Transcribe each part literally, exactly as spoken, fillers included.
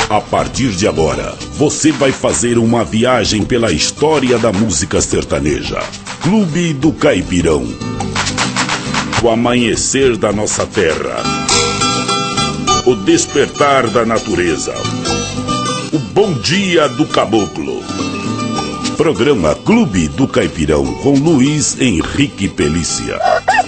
A partir de agora, você vai fazer uma viagem pela história da música sertaneja. Clube do Caipirão. O amanhecer da nossa terra. O despertar da natureza. O bom dia do caboclo. Programa Clube do Caipirão com Luiz Henrique Pelícia.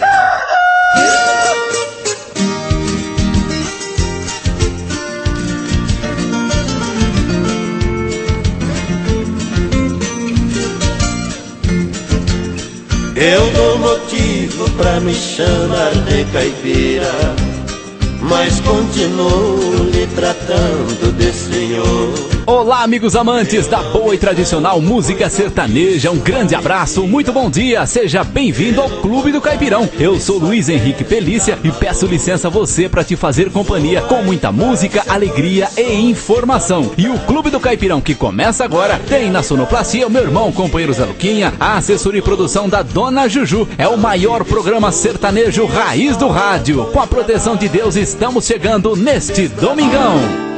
Eu dou motivo pra me chamar de caipira, mas continuo lhe tratando de senhor. Olá, amigos amantes da boa e tradicional música sertaneja, um grande abraço, muito bom dia, seja bem-vindo ao Clube do Caipirão. Eu sou Luiz Henrique Pelícia e peço licença a você para te fazer companhia com muita música, alegria e informação. E o Clube do Caipirão que começa agora tem na sonoplastia o meu irmão, companheiro Zé Luquinha, a assessoria e produção da Dona Juju. É o maior programa sertanejo raiz do rádio. Com a proteção de Deus estamos chegando neste domingão.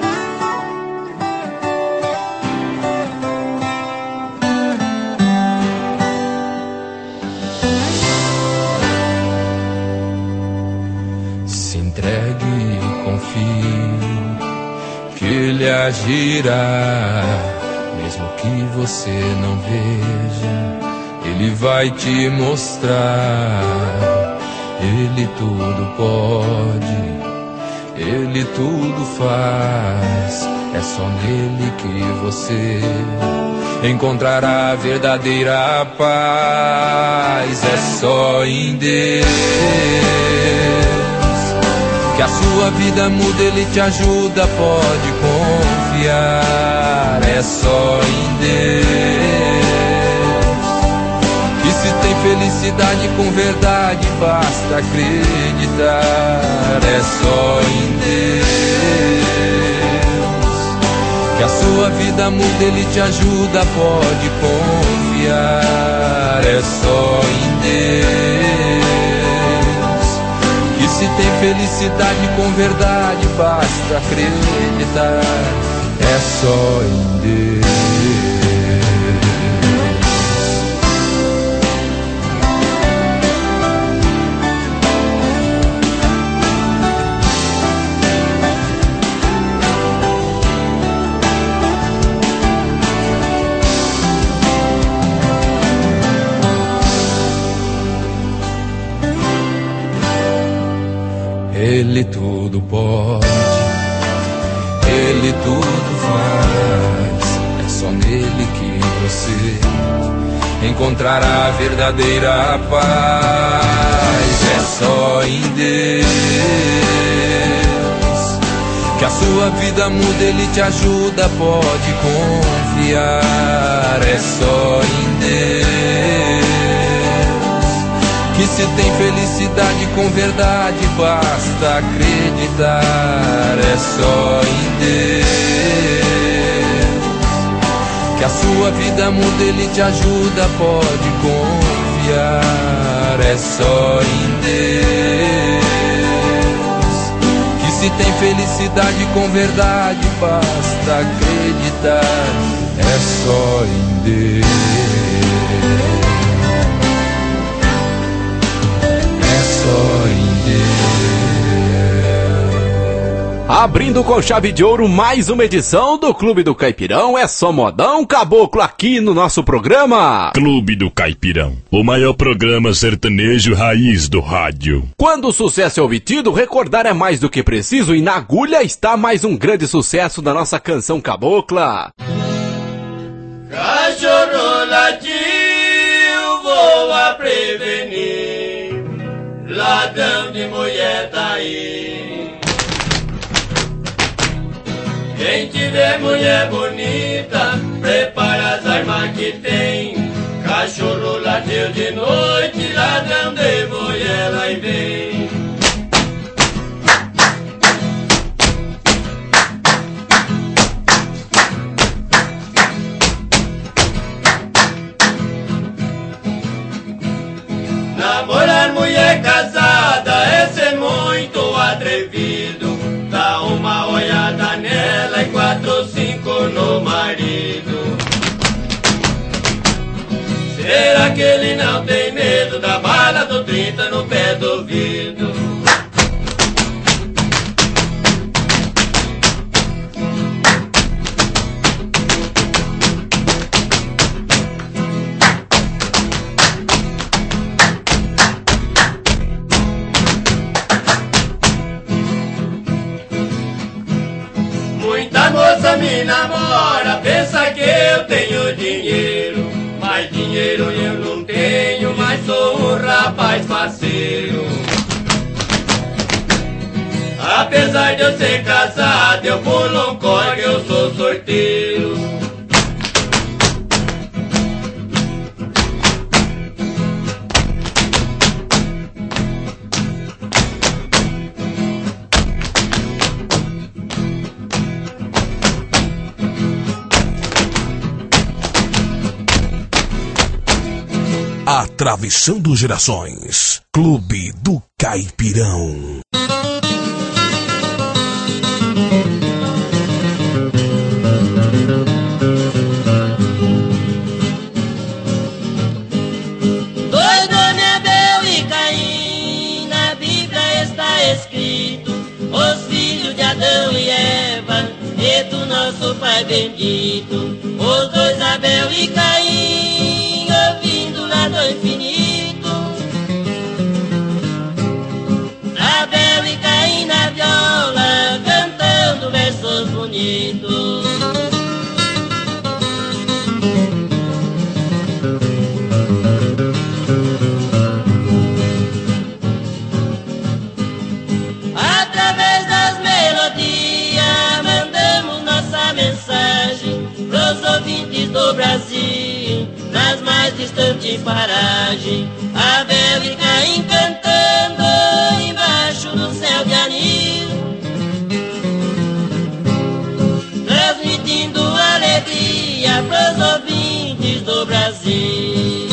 Ele agirá, mesmo que você não veja, ele vai te mostrar. Ele tudo pode, ele tudo faz. É só nele que você encontrará a verdadeira paz. É só em Deus que a sua vida muda, ele te ajuda, pode confiar. É só em Deus que se tem felicidade com verdade, basta acreditar. É só em Deus que a sua vida muda, ele te ajuda, pode confiar. É só em Deus que se tem felicidade com verdade, basta acreditar. É só em Deus. Ele tudo pode, ele tudo faz. É só nele que você encontrará a verdadeira paz. É só em Deus que a sua vida muda, ele te ajuda, pode confiar. É só em Deus que se tem felicidade com verdade, basta acreditar. É só em Deus que a sua vida muda, ele te ajuda, pode confiar. É só em Deus que se tem felicidade com verdade, basta acreditar. É só em Deus. Abrindo com chave de ouro mais uma edição do Clube do Caipirão. É só modão caboclo aqui no nosso programa Clube do Caipirão, o maior programa sertanejo raiz do rádio. Quando o sucesso é obtido, recordar é mais do que preciso, e na agulha está mais um grande sucesso da nossa canção cabocla. Cachorro latiu, voa prevenir, ladrão de mulher tá aí. Quem tiver mulher bonita, prepara as armas que tem. Cachorro latiu de noite, ladrão de mulher lá e vem. Namorar mulher casada é ser muito atrevido. Dá uma olhada nela e quatro que ele não tem medo da bala do trinta no pé do ouvido. Muita moça me namora, pensa que eu tenho dinheiro, mas dinheiro eu não tenho, mas sou um rapaz parceiro. Apesar de eu ser casado, eu pulo um corgue, eu sou sorteiro. Atravessando gerações, Clube do Caipirão. Dois homens, Abel e Caim, na Bíblia está escrito, os filhos de Adão e Eva, e do nosso Pai bendito. Os dois, Abel e Caim, ouvindo lá do infinito, Abel e Caim na viola, cantando versos bonitos. Através das melodias mandamos nossa mensagem pros ouvintes do Brasil, nas mais distantes paragens. Abel e Caim cantando embaixo do céu de anil, transmitindo alegria pros ouvintes do Brasil.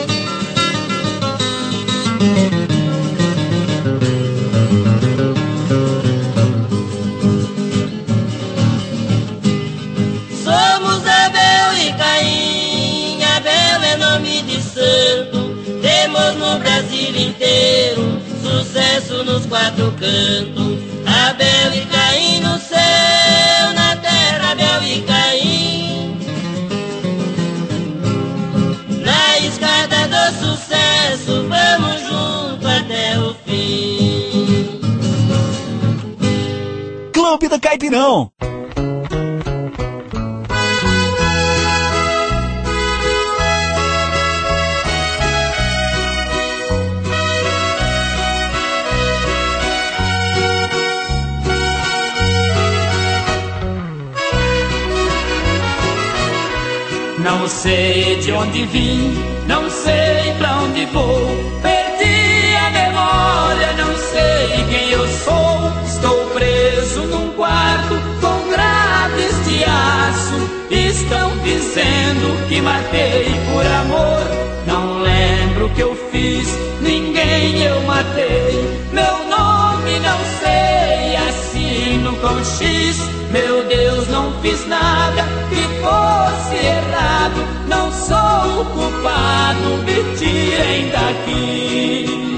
Somos Abel e Caim, Abel é nome de santo, temos no Brasil inteiro sucesso nos quatro cantos. Abel e Caim no céu, na terra Abel e Caim, na escada do sucesso, vamos junto até o fim. Clube do Caipirão. Não sei de onde vim, não sei pra onde vou, perdi a memória, não sei quem eu sou. Estou preso num quarto com grades de aço, estão dizendo que matei por amor. Não lembro o que eu fiz, ninguém eu matei, meu nome não sei, assino com X. Meu Deus, não fiz nada que fosse errado, não sou o culpado, me tirem daqui.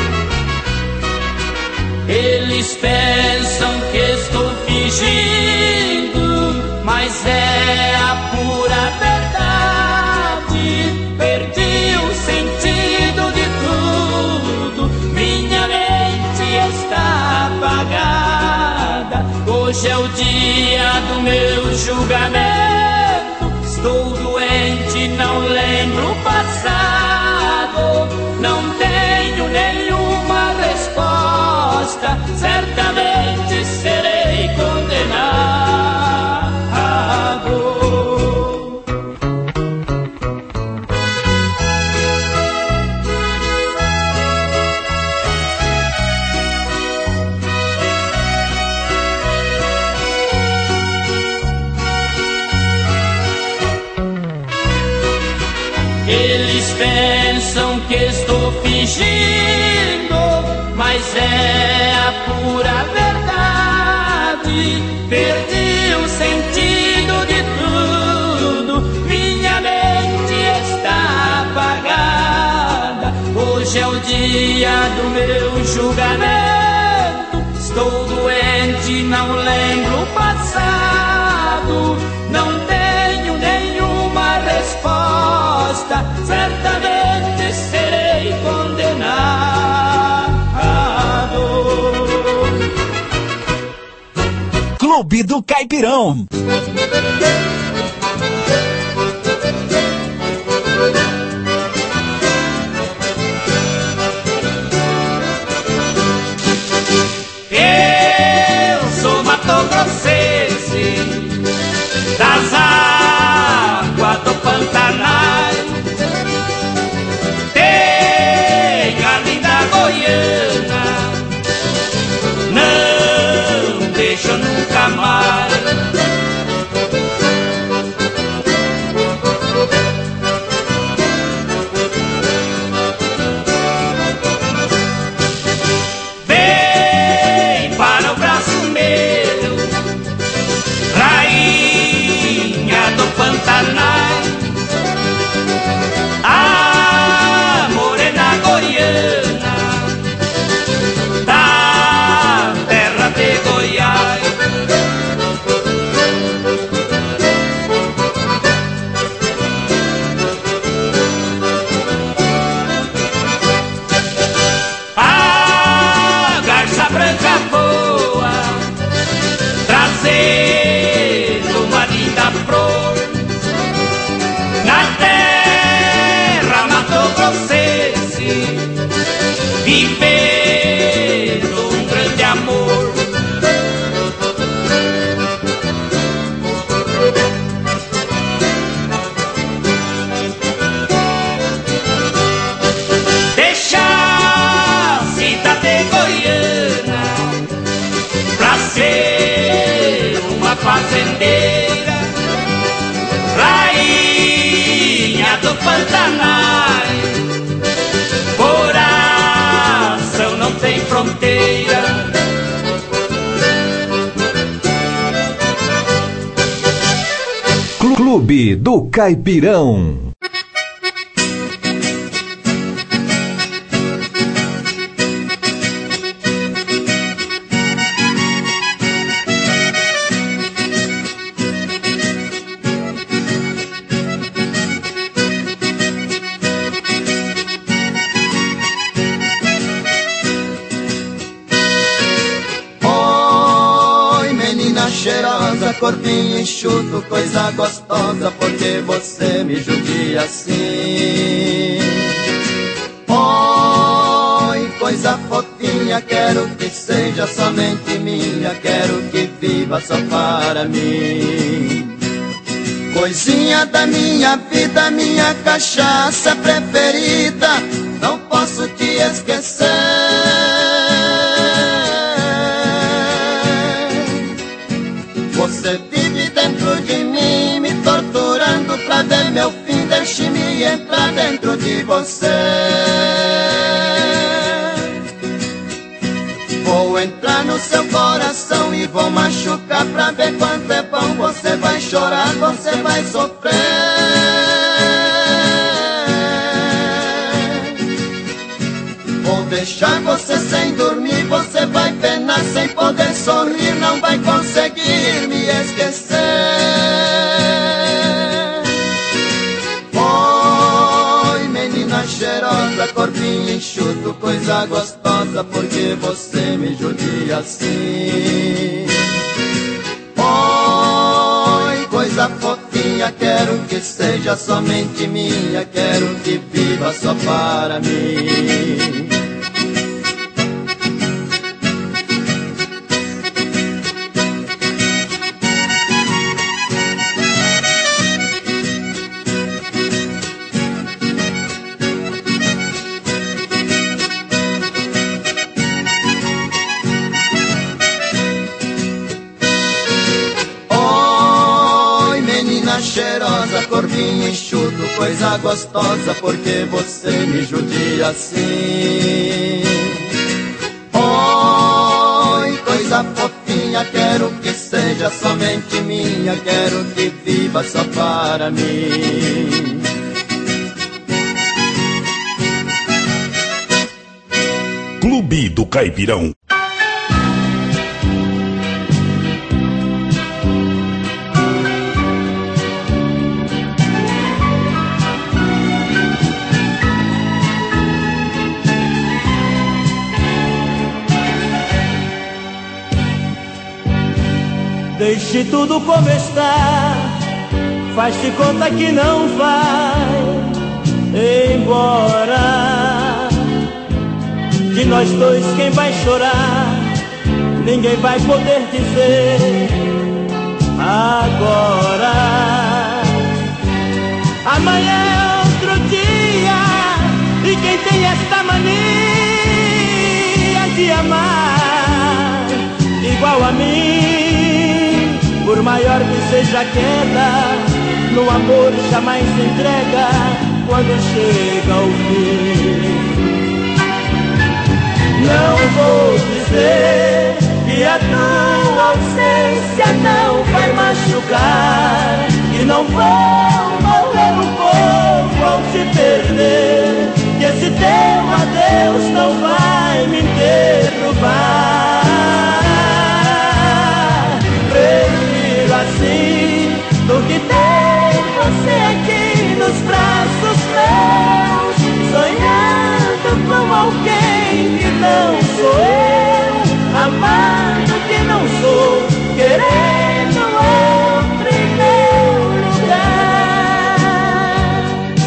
Eles pensam que estou fingindo, mas é a pura verdade. Perdi o sentido de tudo, minha mente está apagada. Hoje é o dia do meu julgamento, estou doente, não lembro o passado, não tenho nenhuma resposta, certamente serei condenado. Eles pensam que estou fingindo, mas é a pura verdade. Perdi o sentido de tudo, minha mente está apagada. o dia do meu julgamento. Estou doente, não lembro o passado. Não tenho nenhuma resposta. Certamente serei condenado. Clube do Caipirão. Das águas do Pantanal, tenho a linda Goiânia, não deixo nunca mais. Vem para o braço meu, rainha do Pantanal, a morena goiana da terra de Goiás. A garça branca voa, trazendo uma linda flor. Na terra Mato Grossense, vivendo um grande amor. Deixa a cidade goiana pra ser uma fazendeira, rainha do Pantanal, coração não tem fronteira. Clube do Caipirão. Cheirosa, corpinho enxuto, coisa gostosa, porque você me judia assim. Oi, coisa fofinha, quero que seja somente minha, quero que viva só para mim. Coisinha da minha vida, minha cachaça preferida, não posso te esquecer. Você vive dentro de mim, me torturando pra ver meu fim. Deixe-me entrar dentro de você. Vou entrar no seu coração e vou machucar pra ver quanto é bom. Você vai chorar, você vai sofrer. Vou deixar você sem dormir, você vai penar sem poder sorrir, não vai conseguir me esquecer. Oi, menina cheirosa, corpinho enxuto, coisa gostosa, porque você me judia assim. Oi, coisa fofinha, quero que seja somente minha, quero que viva só para mim. Cheirosa, corpinho enxuto, coisa gostosa, porque você me judia assim. Oi, coisa fofinha, quero que seja somente minha, quero que viva só para mim. Clube do Caipirão. Deixe tudo como está, faz-te conta que não vai embora. De nós dois quem vai chorar, ninguém vai poder dizer agora. Amanhã é outro dia, e quem tem esta mania de amar igual a mim, por maior que seja a queda, no amor jamais se entrega quando chega o fim. Não vou dizer que a tua ausência não vai machucar, que não vou morrer um pouco ao te perder, que esse teu adeus não vai me derrubar. Prefiro assim do que ter você aqui nos braços meus, sonhando com alguém que não sou eu, amando que não sou, querendo outro em meu lugar.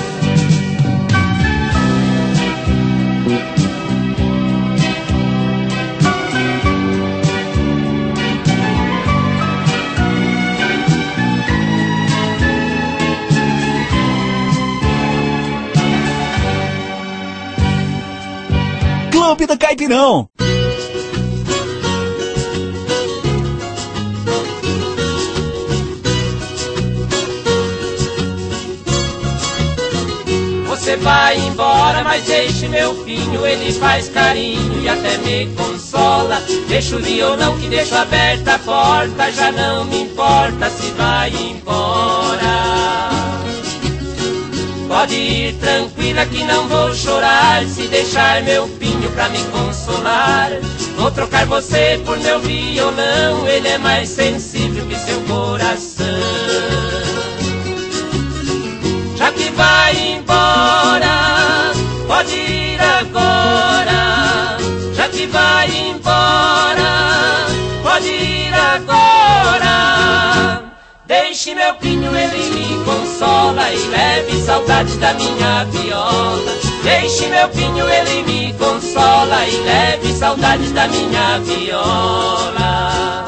Clube do Caipirão. Você vai embora, mas deixe meu filho, ele faz carinho e até me consola. Deixa o violão que deixo aberta a porta, já não me importa se vai embora. Pode ir tranquila que não vou chorar, se deixar meu pinho pra me consolar. Vou trocar você por meu violão, ele é mais sensível que seu coração. Já que vai embora, pode ir agora. Já que vai embora, pode ir agora. Deixe meu pinho, ele me consola e leve saudade da minha viola. Deixe meu pinho, ele me consola e leve saudade da minha viola.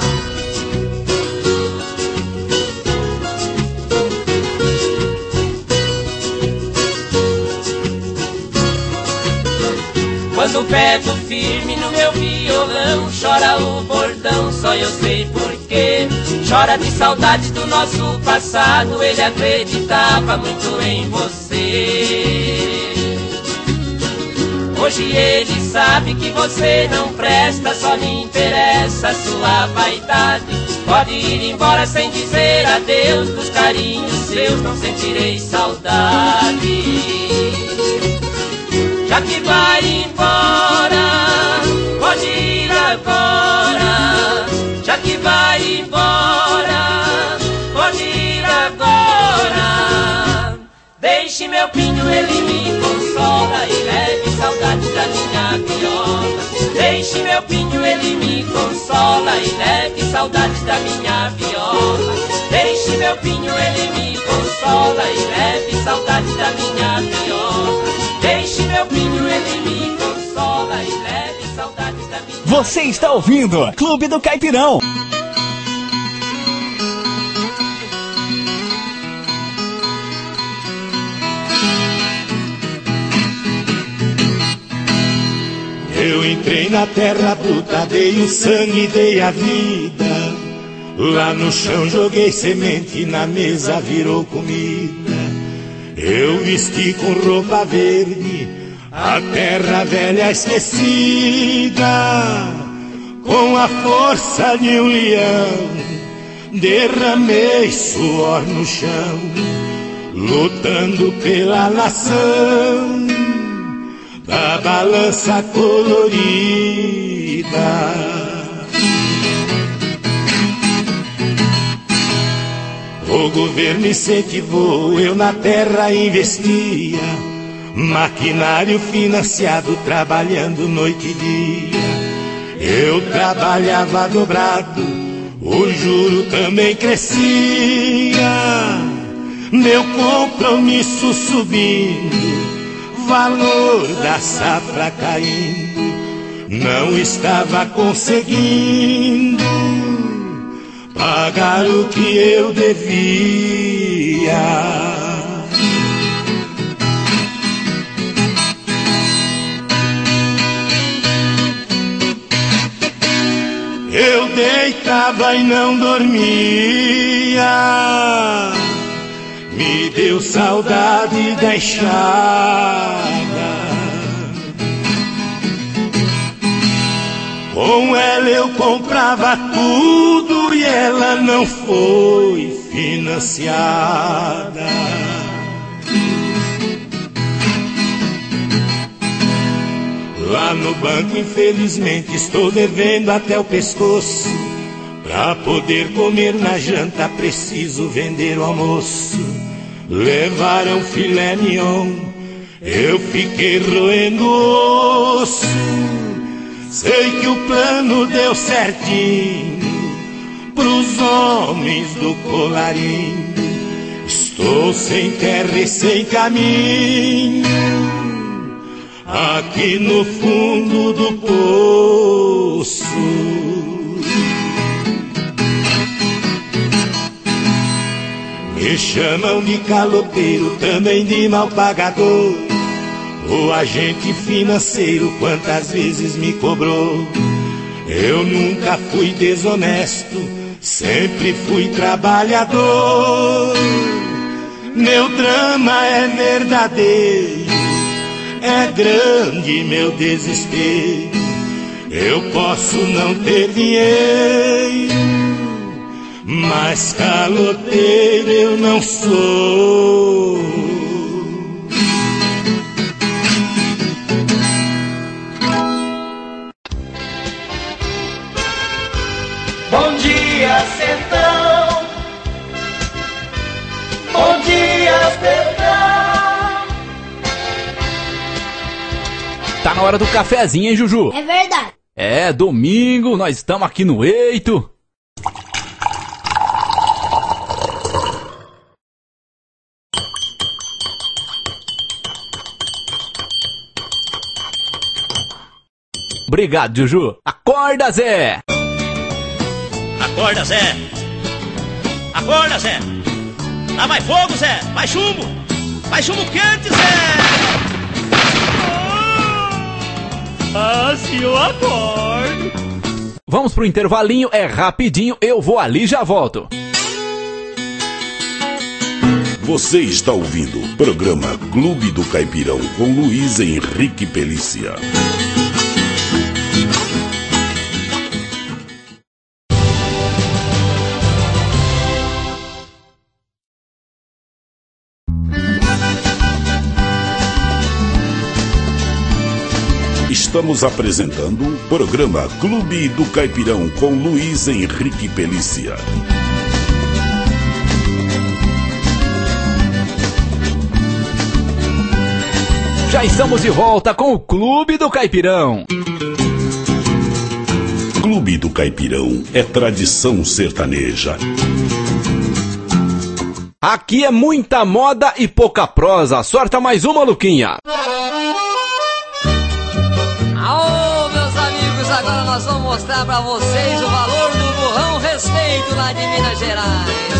Quando pego firme no meu violão, chora o bordão, só eu sei porquê. Chora de saudade do nosso passado, ele acreditava muito em você. Hoje ele sabe que você não presta, só me interessa a sua vaidade. Pode ir embora sem dizer adeus, dos carinhos seus não sentirei saudade. Já que vai embora, pode ir agora. Já que vai embora, pode ir agora. Deixe meu pinho, ele me consola e leve saudade da minha viola. Deixe meu pinho, ele me consola e leve saudade da minha viola. Deixe meu pinho, ele me consola e leve saudade da minha viola. Deixe meu pinho, ele me consola e leve saudade da minha... Você está ouvindo Clube do Caipirão. Eu entrei na terra bruta, dei o sangue, dei a vida. Lá no chão joguei semente, na mesa virou comida. Eu vesti com roupa verde a terra velha esquecida. Com a força de um leão derramei suor no chão, lutando pela nação. da balança colorida. O governo incentivou, eu na terra investia, maquinário financiado, trabalhando noite e dia. Eu trabalhava dobrado, o juro também crescia, meu compromisso subindo, valor da safra caindo, não estava conseguindo pagar o que eu devia. Eu deitava e não dormia, me deu saudade da enxada. Com ela eu comprava tudo e ela não foi financiada. Lá no banco, infelizmente, estou devendo até o pescoço. Pra poder comer na janta, preciso vender o almoço. Levaram filé mignon, eu fiquei roendo o osso. Sei que o plano deu certinho pros homens do colarinho. Estou sem terra e sem caminho, aqui no fundo do poço. Me chamam de caloteiro, também de mal pagador. O agente financeiro quantas vezes me cobrou. Eu nunca fui desonesto, sempre fui trabalhador. Meu drama é verdadeiro, é grande meu desespero. Eu posso não ter dinheiro, mas caloteiro eu não sou. Bom dia, sertão. Bom dia, sertão. Tá na hora do cafezinho, hein, Juju? É verdade. É, domingo, nós estamos aqui no Eito. Obrigado, Juju. Acorda, Zé! Acorda, Zé! Acorda, Zé! Dá mais fogo, Zé! Mais chumbo! Mais chumbo quente, Zé! Ah, se eu acordo! Vamos pro intervalinho, é rapidinho, eu vou ali e já volto. Você está ouvindo o programa Clube do Caipirão com Luiz Henrique Pelícia. Estamos apresentando o programa Clube do Caipirão com Luiz Henrique Pelícia. Já estamos de volta com o Clube do Caipirão. Clube do Caipirão é tradição sertaneja. Aqui é muita moda e pouca prosa. Sorta mais uma, Luquinha. Aô, meus amigos, agora nós vamos mostrar pra vocês o valor do burrão respeito lá de Minas Gerais.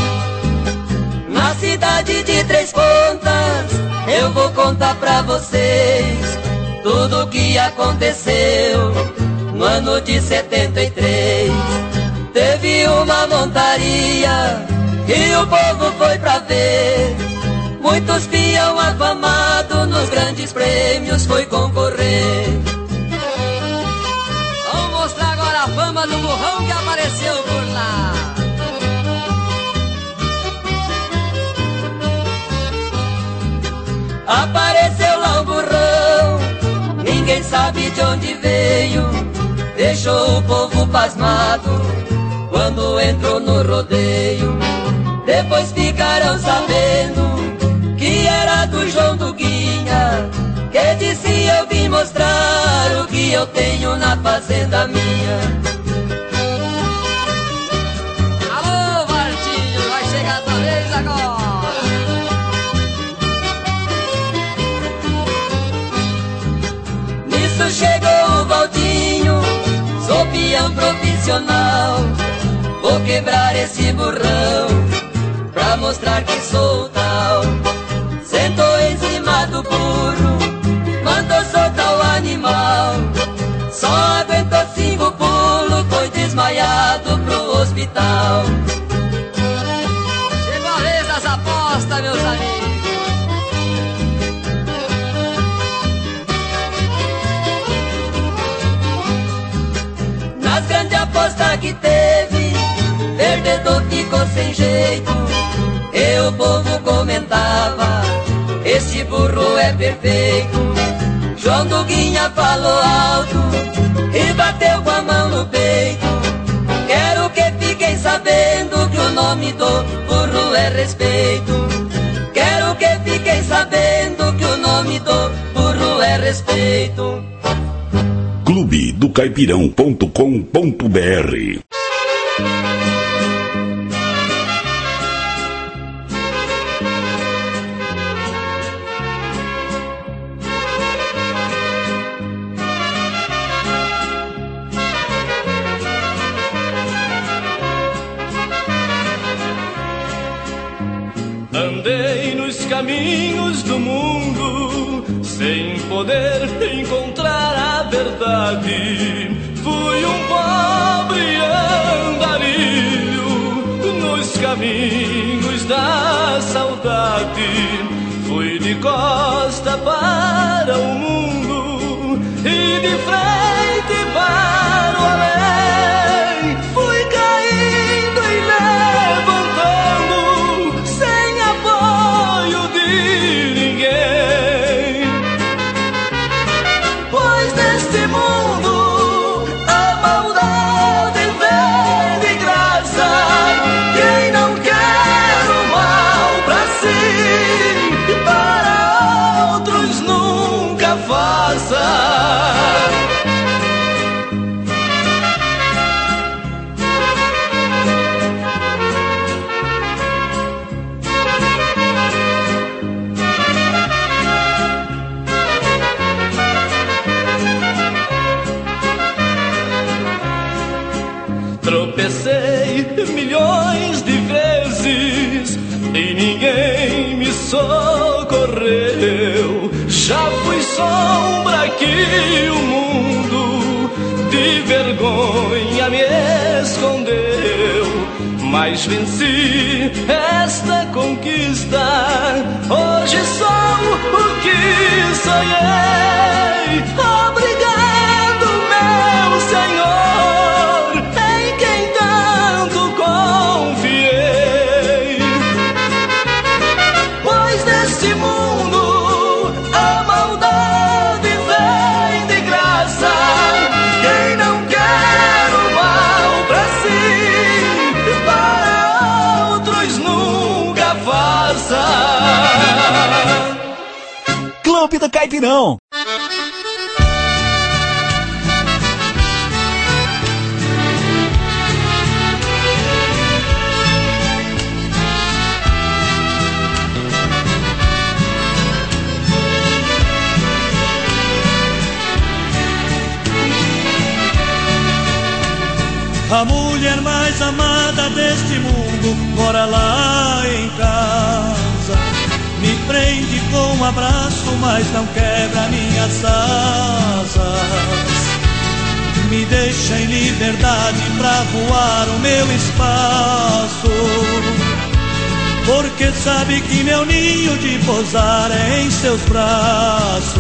Na cidade de Três Pontas, eu vou contar pra vocês tudo o que aconteceu no ano de setenta e três. Teve uma montaria e o povo foi pra ver. Muitos peão afamado nos grandes prêmios foi concorrer. Vamos mostrar agora a fama do burrão que apareceu por lá. Apareceu lá um burrão sabe de onde veio, deixou o povo pasmado quando entrou no rodeio. Depois ficaram sabendo que era do João do Guinha, que disse: eu vim mostrar o que eu tenho na fazenda minha. Alô, Martinho, vai chegar a tua vez agora. Nisso chegou o Valdinho, sou peão profissional, vou quebrar esse burrão pra mostrar que sou tal. Sentou em cima do burro, mandou soltar o animal, só aguentou cinco pulos, foi desmaiado pro hospital. Chegou a vez das apostas, meus amigos. Nas grandes apostas que teve, perdedor ficou sem jeito, e o povo comentava: este burro é perfeito. João do Guinha falou alto e bateu com a mão no peito: quero que fiquem sabendo que o nome do burro é respeito. Quero que fiquem sabendo que o nome do burro é respeito. clube do caipirão ponto com ponto br. Andei nos caminhos do mundo sem poder encontrar a verdade. Fui um pobre andarilho nos caminhos da saudade. Fui de costa para o mundo e de frente para o além. Fui caindo e levantando sem apoio de ninguém. Pois neste mundo a maldade vem de graça. Quem não quer o mal pra si, para outros nunca faça. Tropecei milhões de vezes e ninguém me socorreu. Já fui sombra que o mundo de vergonha me escondeu, mas venci esta conquista. Hoje sou o que sonhei. Obrigado, meu Senhor, em quem tanto confiei. Pois neste mundo a maldade vem de graça. Quem não quer o mal pra si, para outros nunca faça. Clube do Caipirão. A mulher mais amada deste mundo mora lá em casa. Me prende com um abraço, mas não quebra minhas asas. Me deixa em liberdade pra voar o meu espaço, porque sabe que meu ninho de pousar é em seus braços.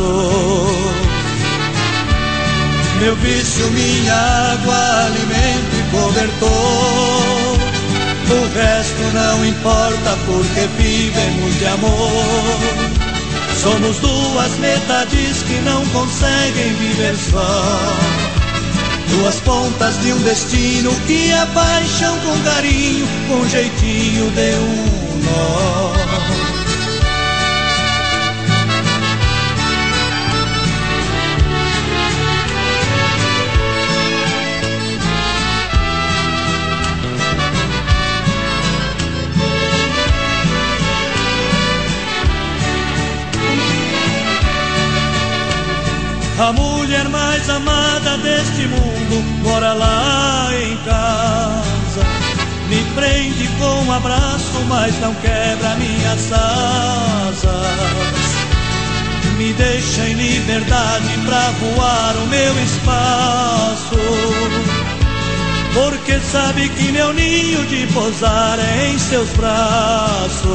Meu vício, minha água, alimento e cobertor. O resto não importa porque vivemos de amor. Somos duas metades que não conseguem viver só, duas pontas de um destino que é paixão com carinho, com jeitinho de um nó. A mulher mais amada deste mundo mora lá em casa. Me prende com um abraço, mas não quebra minhas asas. Me deixa em liberdade pra voar o meu espaço, porque sabe que meu ninho de pousar é em seus braços.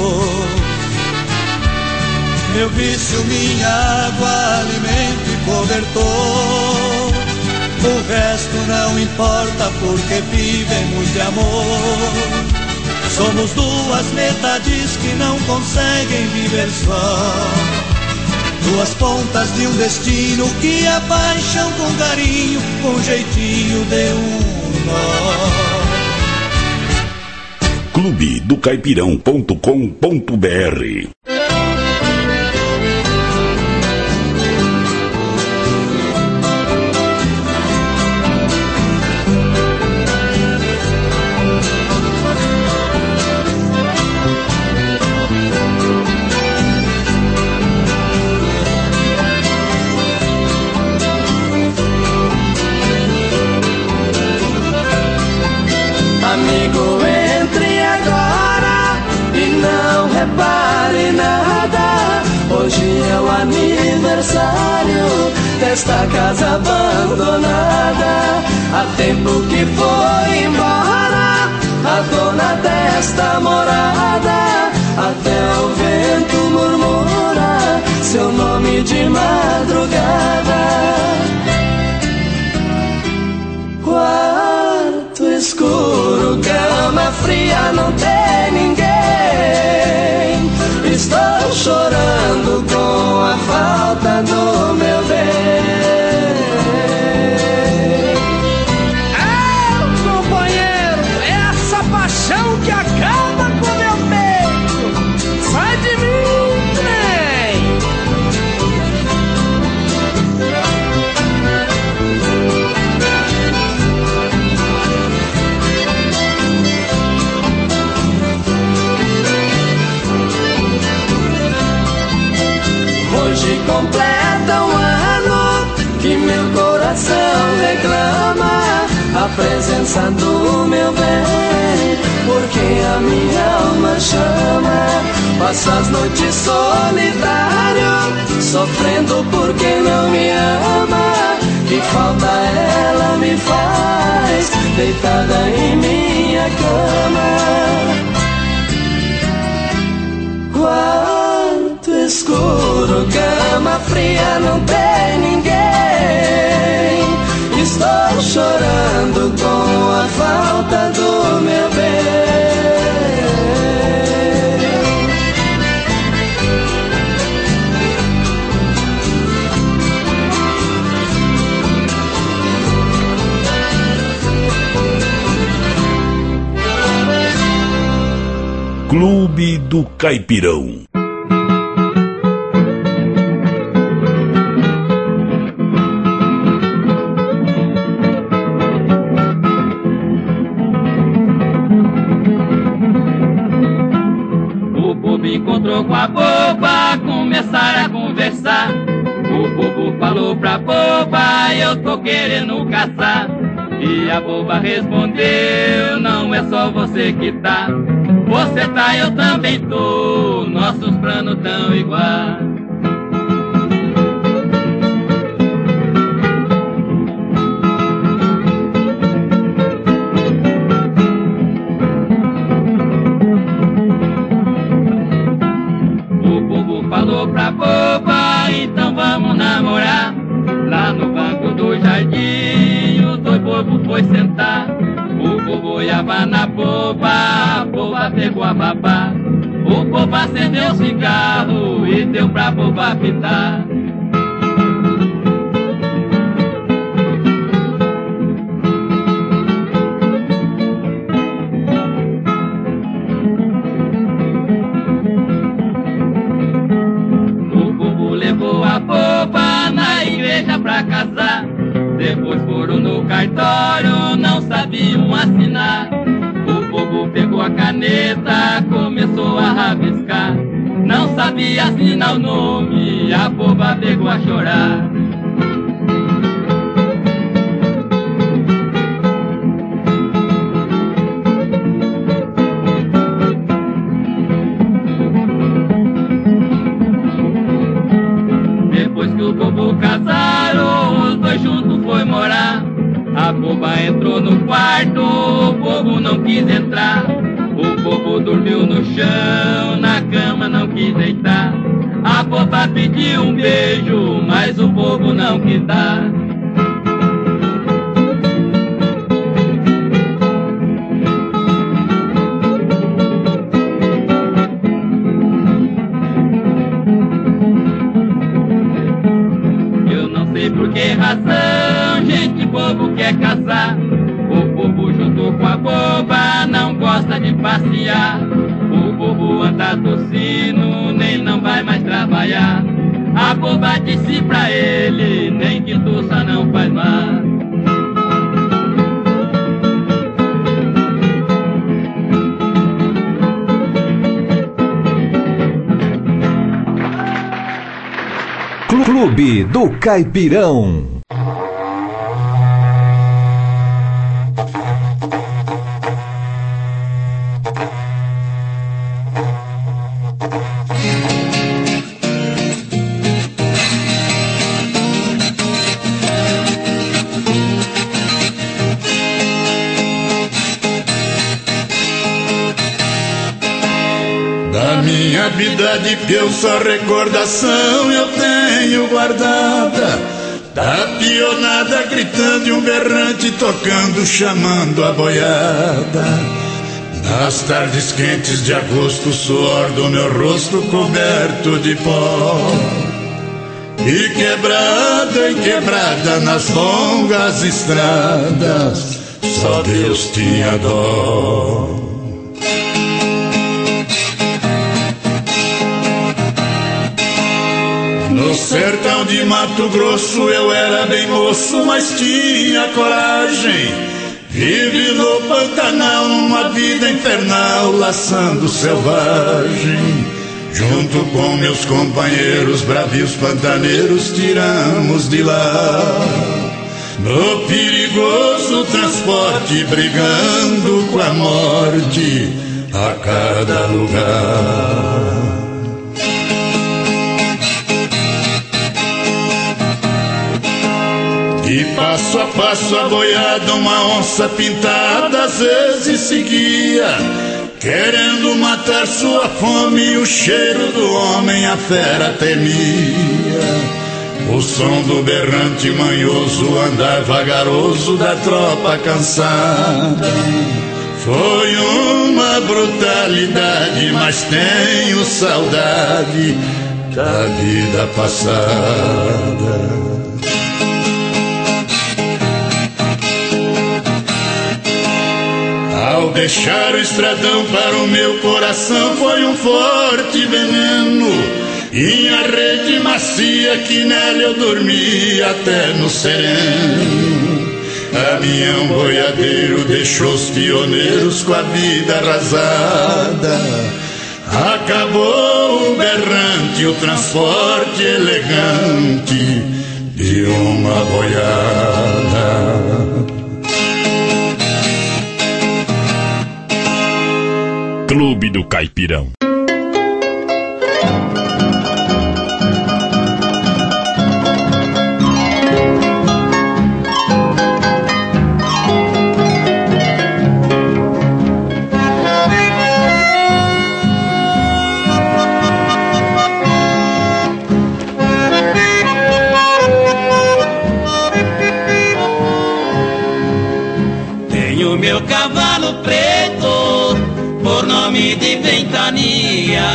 Meu vício, minha água, alimento e cobertor. O resto não importa porque vivemos de amor. Somos duas metades que não conseguem viver só, duas pontas de um destino que é paixão com carinho, com jeitinho de um nó. clube do caipirão ponto com ponto br. Amigo, entre agora e não repare nada. Hoje é o aniversário desta casa abandonada. Há tempo que foi embora a dona desta morada. Até o vento murmura seu nome de madrugada. Quarto escuro, cama fria, não tem ninguém. Estou chorando com a falta do meu bem. É, companheiro, essa paixão que acaba com meu peito. Sai de mim, trem. Hoje completa um ano que meu coração reclama a presença do meu bem, porque a minha alma chama. Passa as noites solitário, sofrendo porque não me ama. Que falta ela me faz, deitada em minha cama. Quarto escuro, cama fria, não tem ninguém. Estou chorando com a falta do meu bem. Clube do Caipirão. Encontrou com a boba, começaram a conversar. O bobo falou pra boba, eu tô querendo caçar. E a boba respondeu, não é só você que tá. Você tá, eu também tô, nossos planos tão iguais. Falou pra boba, então vamos namorar. Lá no banco do jardim, os dois bobos foi sentar. O bobo olhava na boba, a boba pegou a babá. O povo acendeu o cigarro e deu pra povo apitar. O povo levou a boba na igreja pra casar. Depois foram no cartório, não sabiam assinar. O povo pegou a caneta, começou a rabiscar. Não sabia assinar o nome, a boba pegou a chorar. Depois que o povo casaram, os dois juntos foi morar. A boba entrou no quarto, o povo não quis entrar. O povo dormiu no chão, na cama não quis deitar. A boba pediu um beijo, mas o povo não quis dar. Eu não sei por que razão, gente, povo quer casar. O povo junto com a boba não gosta de passear. O povo anda tossindo, nem não vai mais trabalhar. A boba disse pra ele, nem que tossa não faz mal. Clube do Caipirão. Da minha vida de peão só recordação eu tenho guardada. Da pionada gritando e um berrante tocando, chamando a boiada. Nas tardes quentes de agosto, o suor do meu rosto coberto de pó. E quebrada e quebrada nas longas estradas, só Deus tinha dó. No sertão de Mato Grosso eu era bem moço, mas tinha coragem. Vive no Pantanal uma vida infernal, laçando selvagem. Junto com meus companheiros bravios pantaneiros tiramos de lá. No perigoso transporte, brigando com a morte a cada lugar. E passo a passo a boiada, uma onça pintada às vezes seguia, querendo matar sua fome e o cheiro do homem a fera temia. O som do berrante manhoso, andar vagaroso da tropa cansada. Foi uma brutalidade, mas tenho saudade da vida passada. Ao deixar o estradão para o meu coração foi um forte veneno, e a rede macia que nela eu dormi até no sereno. Caminhão boiadeiro deixou os pioneiros com a vida arrasada. Acabou o berrante, o transporte elegante de uma boiada. Clube do Caipirão. Tenho meu cavalo preto por nome de ventania.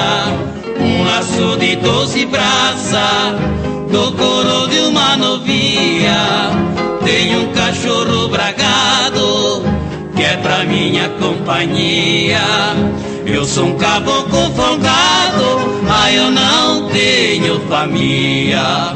braço de doze braças, do couro de uma novinha. Tenho um cachorro bragado, que é pra minha companhia. Eu sou um caboclo folgado, mas eu não tenho família.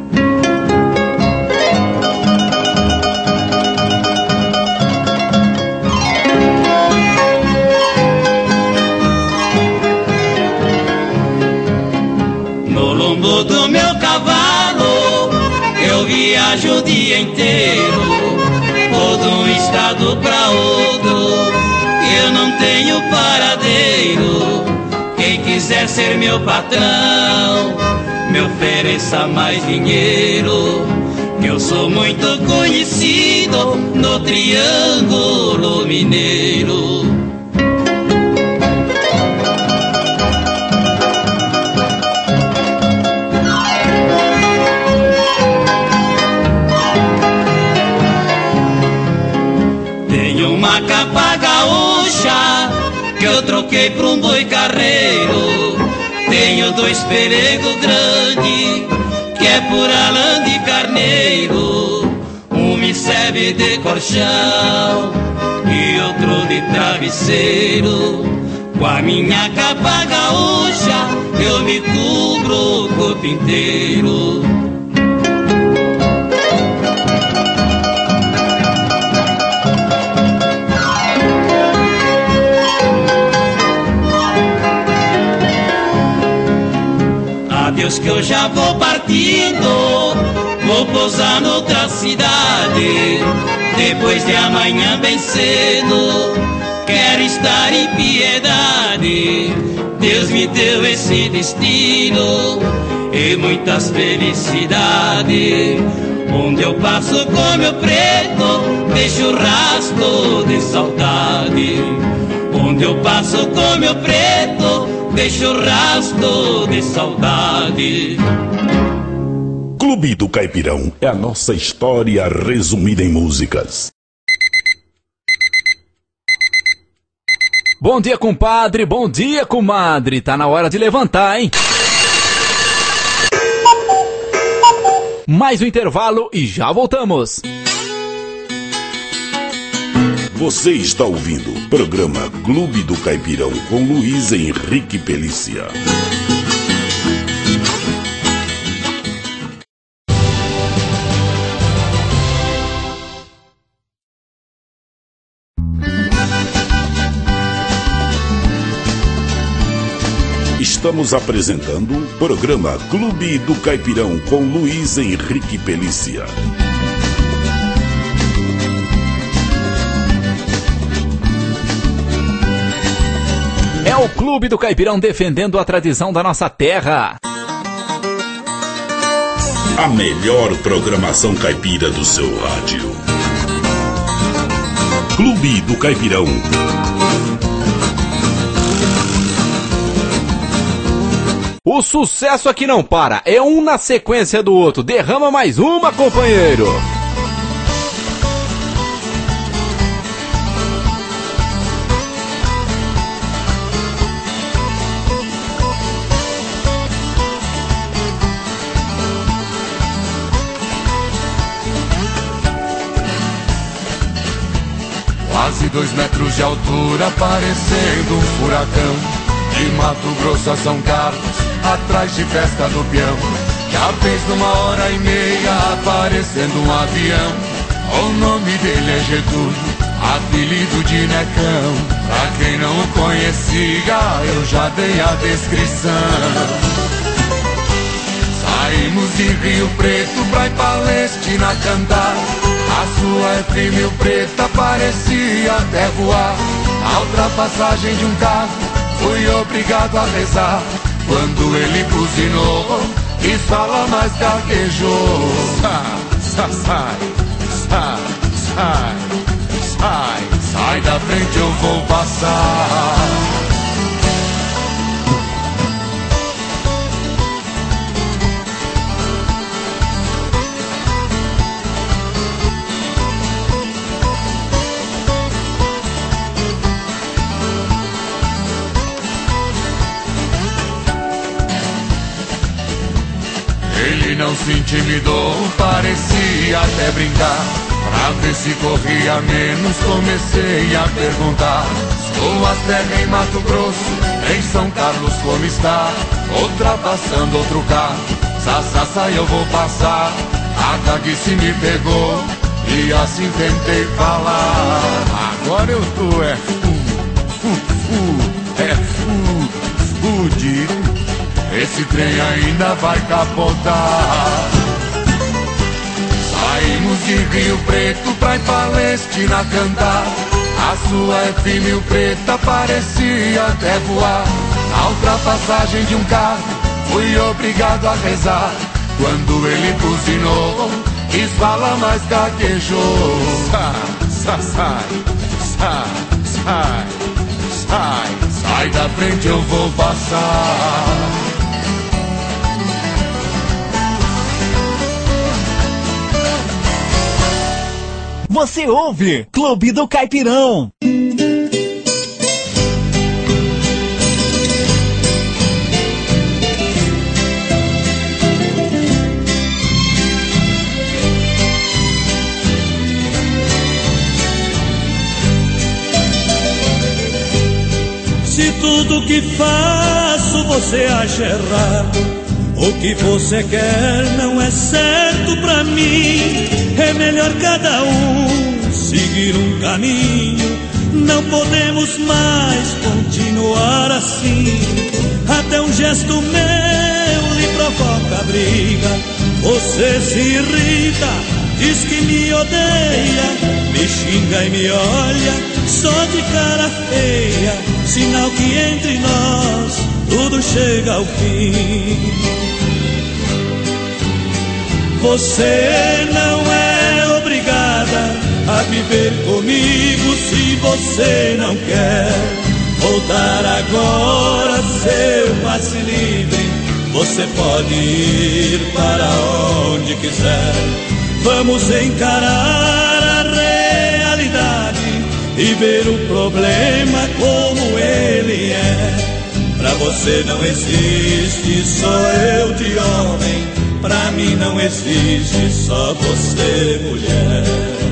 No lombo do meu cavalo eu viajo o dia inteiro, vou de um estado pra outro, eu não tenho paradeiro. Quem quiser ser meu patrão, me ofereça mais dinheiro. Eu sou muito conhecido no Triângulo Mineiro. Uma capa gaúcha que eu troquei por um boi carreiro. Tenho dois pelegos grandes que é pura lã de carneiro. Um me serve de colchão e outro de travesseiro. Com a minha capa gaúcha eu me cubro o corpo inteiro. Adeus que eu já vou partindo, vou pousar noutra cidade. Depois de amanhã bem cedo, quero estar em piedade. Deus me deu esse destino e muitas felicidades. Onde eu passo com meu preto, deixo rastro de saudade. Onde eu passo com meu preto, deixo rastro de saudade. Clube do Caipirão é a nossa história resumida em músicas. Bom dia, compadre, bom dia, comadre. Tá na hora de levantar, hein? Mais um intervalo e já voltamos. Você está ouvindo o programa Clube do Caipirão com Luiz Henrique Pelícia. Estamos apresentando o programa Clube do Caipirão com Luiz Henrique Pelícia. É o Clube do Caipirão defendendo a tradição da nossa terra. A melhor programação caipira do seu rádio. Clube do Caipirão. O sucesso aqui não para, é um na sequência do outro. Derrama mais uma, companheiro. Quase dois metros de altura, parecendo um furacão. De Mato Grosso a São Carlos, atrás de festa do peão. Já fez numa hora e meia, aparecendo um avião. O nome dele é Getúlio, apelido de Necão. Pra quem não o conhecia, eu já dei a descrição. Saímos de Rio Preto pra ir Palestina cantar. A sua F mil preta parecia até voar. Na ultrapassagem de um carro, fui obrigado a rezar. Quando ele buzinou e só mais gaguejou. Sai, sai, sai, sai, sai, sai da frente, eu vou passar. não se intimidou, parecia até brincar. Pra ver se corria menos, comecei a perguntar: suas terras em Mato Grosso, em São Carlos como está? Outra passando, outro carro, sassassa eu vou passar. A caguice me pegou e assim tentei falar. Agora eu tô é fu, fu, fu, é fu, fudido. Esse trem ainda vai capotar. Saímos de Rio Preto pra ir Palestina cantar. A sua F mil preta parecia até voar. Na ultrapassagem de um carro fui obrigado a rezar. Quando ele buzinou, quis falar, mas gaguejou. Sai, sai, sai, sai, sai, sai da frente, eu vou passar. Você ouve Clube do Caipirão. Se tudo que faço você acha errado, o que você quer não é certo pra mim. É melhor cada um seguir um caminho. Não podemos mais continuar assim. Até um gesto meu lhe provoca briga. Você se irrita, diz que me odeia, me xinga e me olha só de cara feia. Sinal que entre nós tudo chega ao fim. Você não é obrigada a viver comigo se você não quer voltar agora, seu passe livre. Você pode ir para onde quiser. Vamos encarar a realidade e ver o problema como ele é. Pra você não existe só eu de homem, pra mim não existe só você, mulher.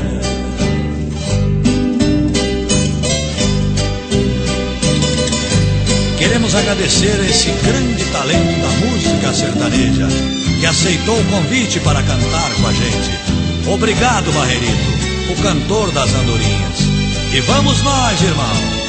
Queremos agradecer a esse grande talento da música sertaneja que aceitou o convite para cantar com a gente. Obrigado, Barrerito, o cantor das andorinhas. E vamos nós, irmão.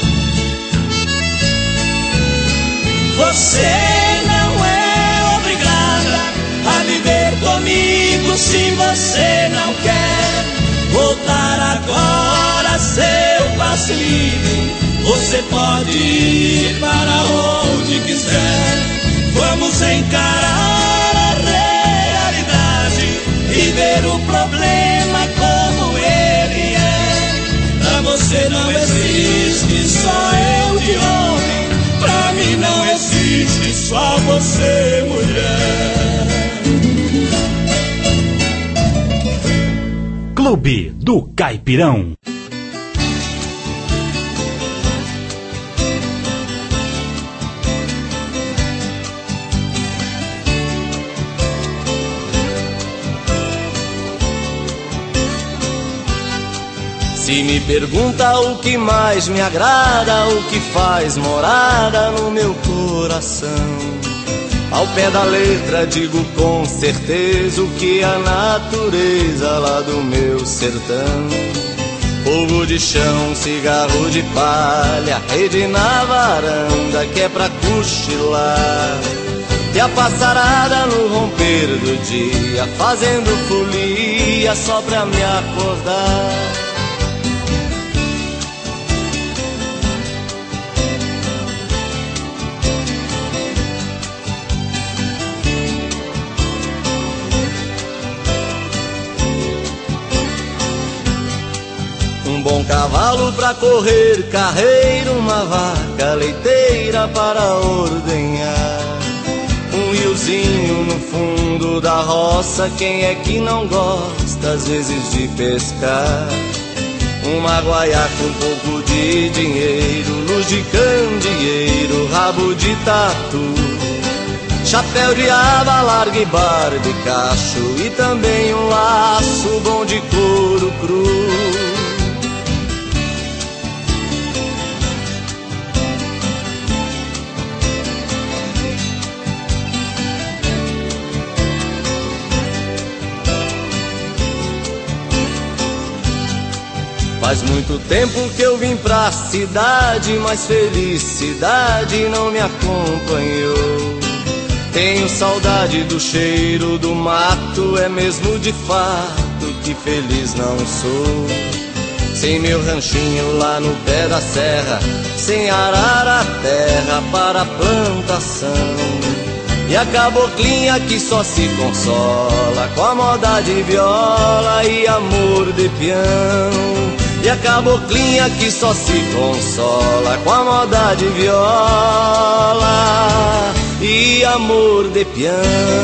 Você não é obrigada a viver comigo se você não quer voltar agora, seu passe livre. Você pode ir para onde quiser. Vamos encarar a realidade e ver o problema como ele é. Pra você não existe só eu de homem, pra mim não existe só você, mulher. Clube do Caipirão. Se me pergunta o que mais me agrada, o que faz morada no meu coração, ao pé da letra digo com certeza o que a natureza lá do meu sertão. Fogo de chão, cigarro de palha, rede na varanda que é pra cochilar, e a passarada no romper do dia fazendo folia só pra me acordar. Um bom cavalo pra correr carreira, uma vaca leiteira para ordenhar, um riozinho no fundo da roça, quem é que não gosta às vezes de pescar? Uma guaiaca com pouco de dinheiro, luz de candeeiro, rabo de tatu, chapéu de aba larga e barba de cacho, e também um laço bom de couro cru. Faz muito tempo que eu vim pra cidade, mas felicidade não me acompanhou. Tenho saudade do cheiro do mato, é mesmo de fato que feliz não sou. Sem meu ranchinho lá no pé da serra, sem arar a terra para a plantação. E a caboclinha que só se consola com a moda de viola e amor de peão. E a caboclinha que só se consola com a moda de viola e amor de peão.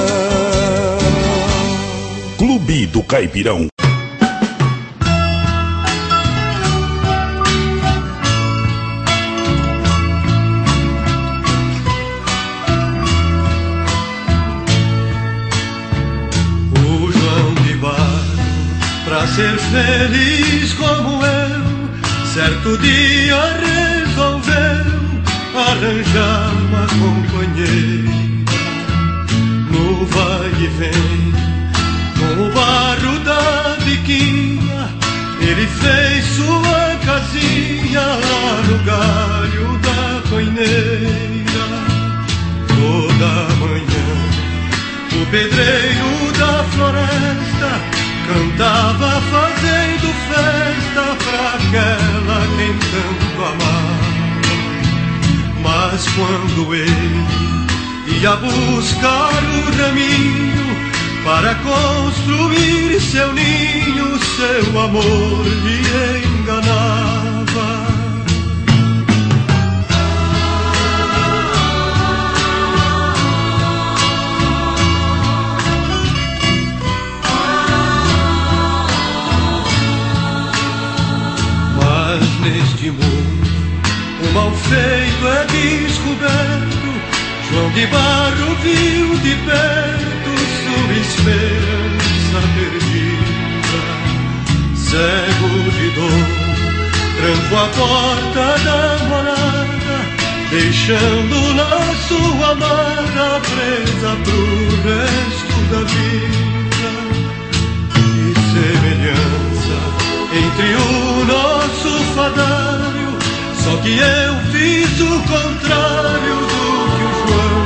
Clube do Caipirão. O João de Barro, pra ser feliz como eu, certo dia resolveu arranjar uma companheira. No vai e vem, com o barro da biquinha, ele fez sua casinha lá no galho da coineira. Toda manhã o pedreiro da floresta cantava fazendo festa pra aquela quem tanto amava. Mas quando ele ia buscar o raminho para construir seu ninho, seu amor lhe enganava. Neste mundo o mal feito é descoberto. João de Barro viu de perto sua esperança perdida. Cego de dor, trancou a porta da morada, deixando na sua amada presa pro resto da vida. Que semelhança entre o nosso fadário, só que eu fiz o contrário do que o João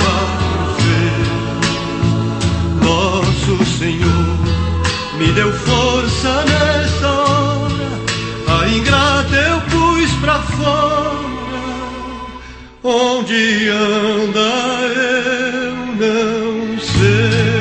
de Barro fez. Nosso Senhor me deu força nessa hora, a ingrata eu pus pra fora. Onde anda eu não sei.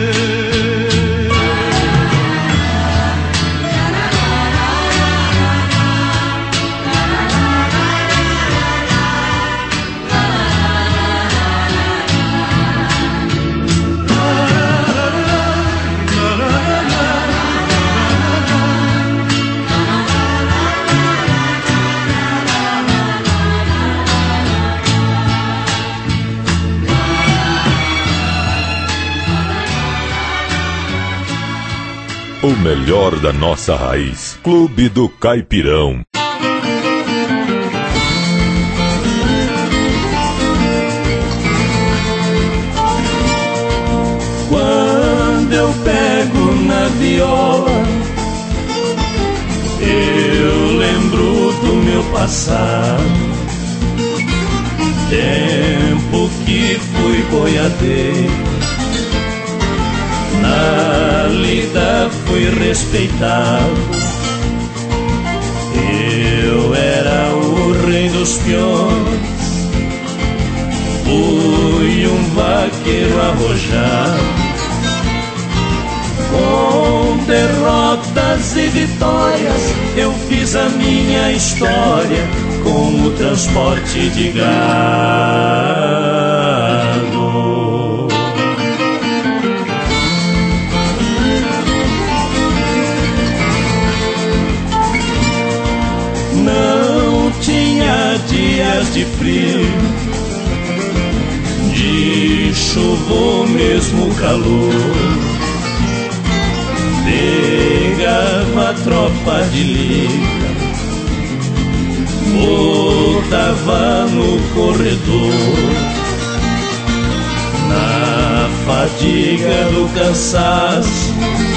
O melhor da nossa raiz. Clube do Caipirão. Quando eu pego na viola, eu lembro do meu passado, tempo que fui boiadeiro. Na lida fui respeitado, eu era o rei dos peões, fui um vaqueiro arrojado, com derrotas e vitórias eu fiz a minha história com o transporte de gado. Não tinha dias de frio, de chuva ou mesmo calor, pegava a tropa de lida, botava no corredor. Na fadiga do cansaço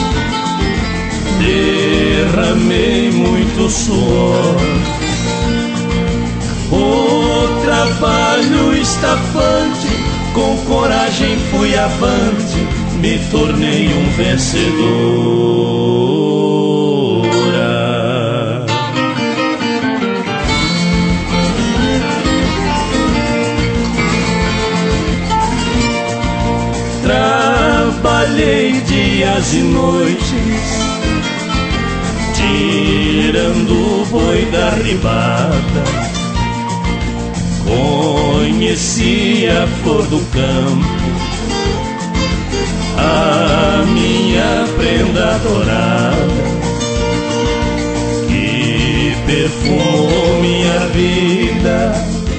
derramei muito suor. O trabalho estafante, com coragem fui avante, me tornei um vencedora. Trabalhei dias e noites, tirando o boi da ribada. Conheci a flor do campo, a minha prenda dourada, que perfumou minha vida,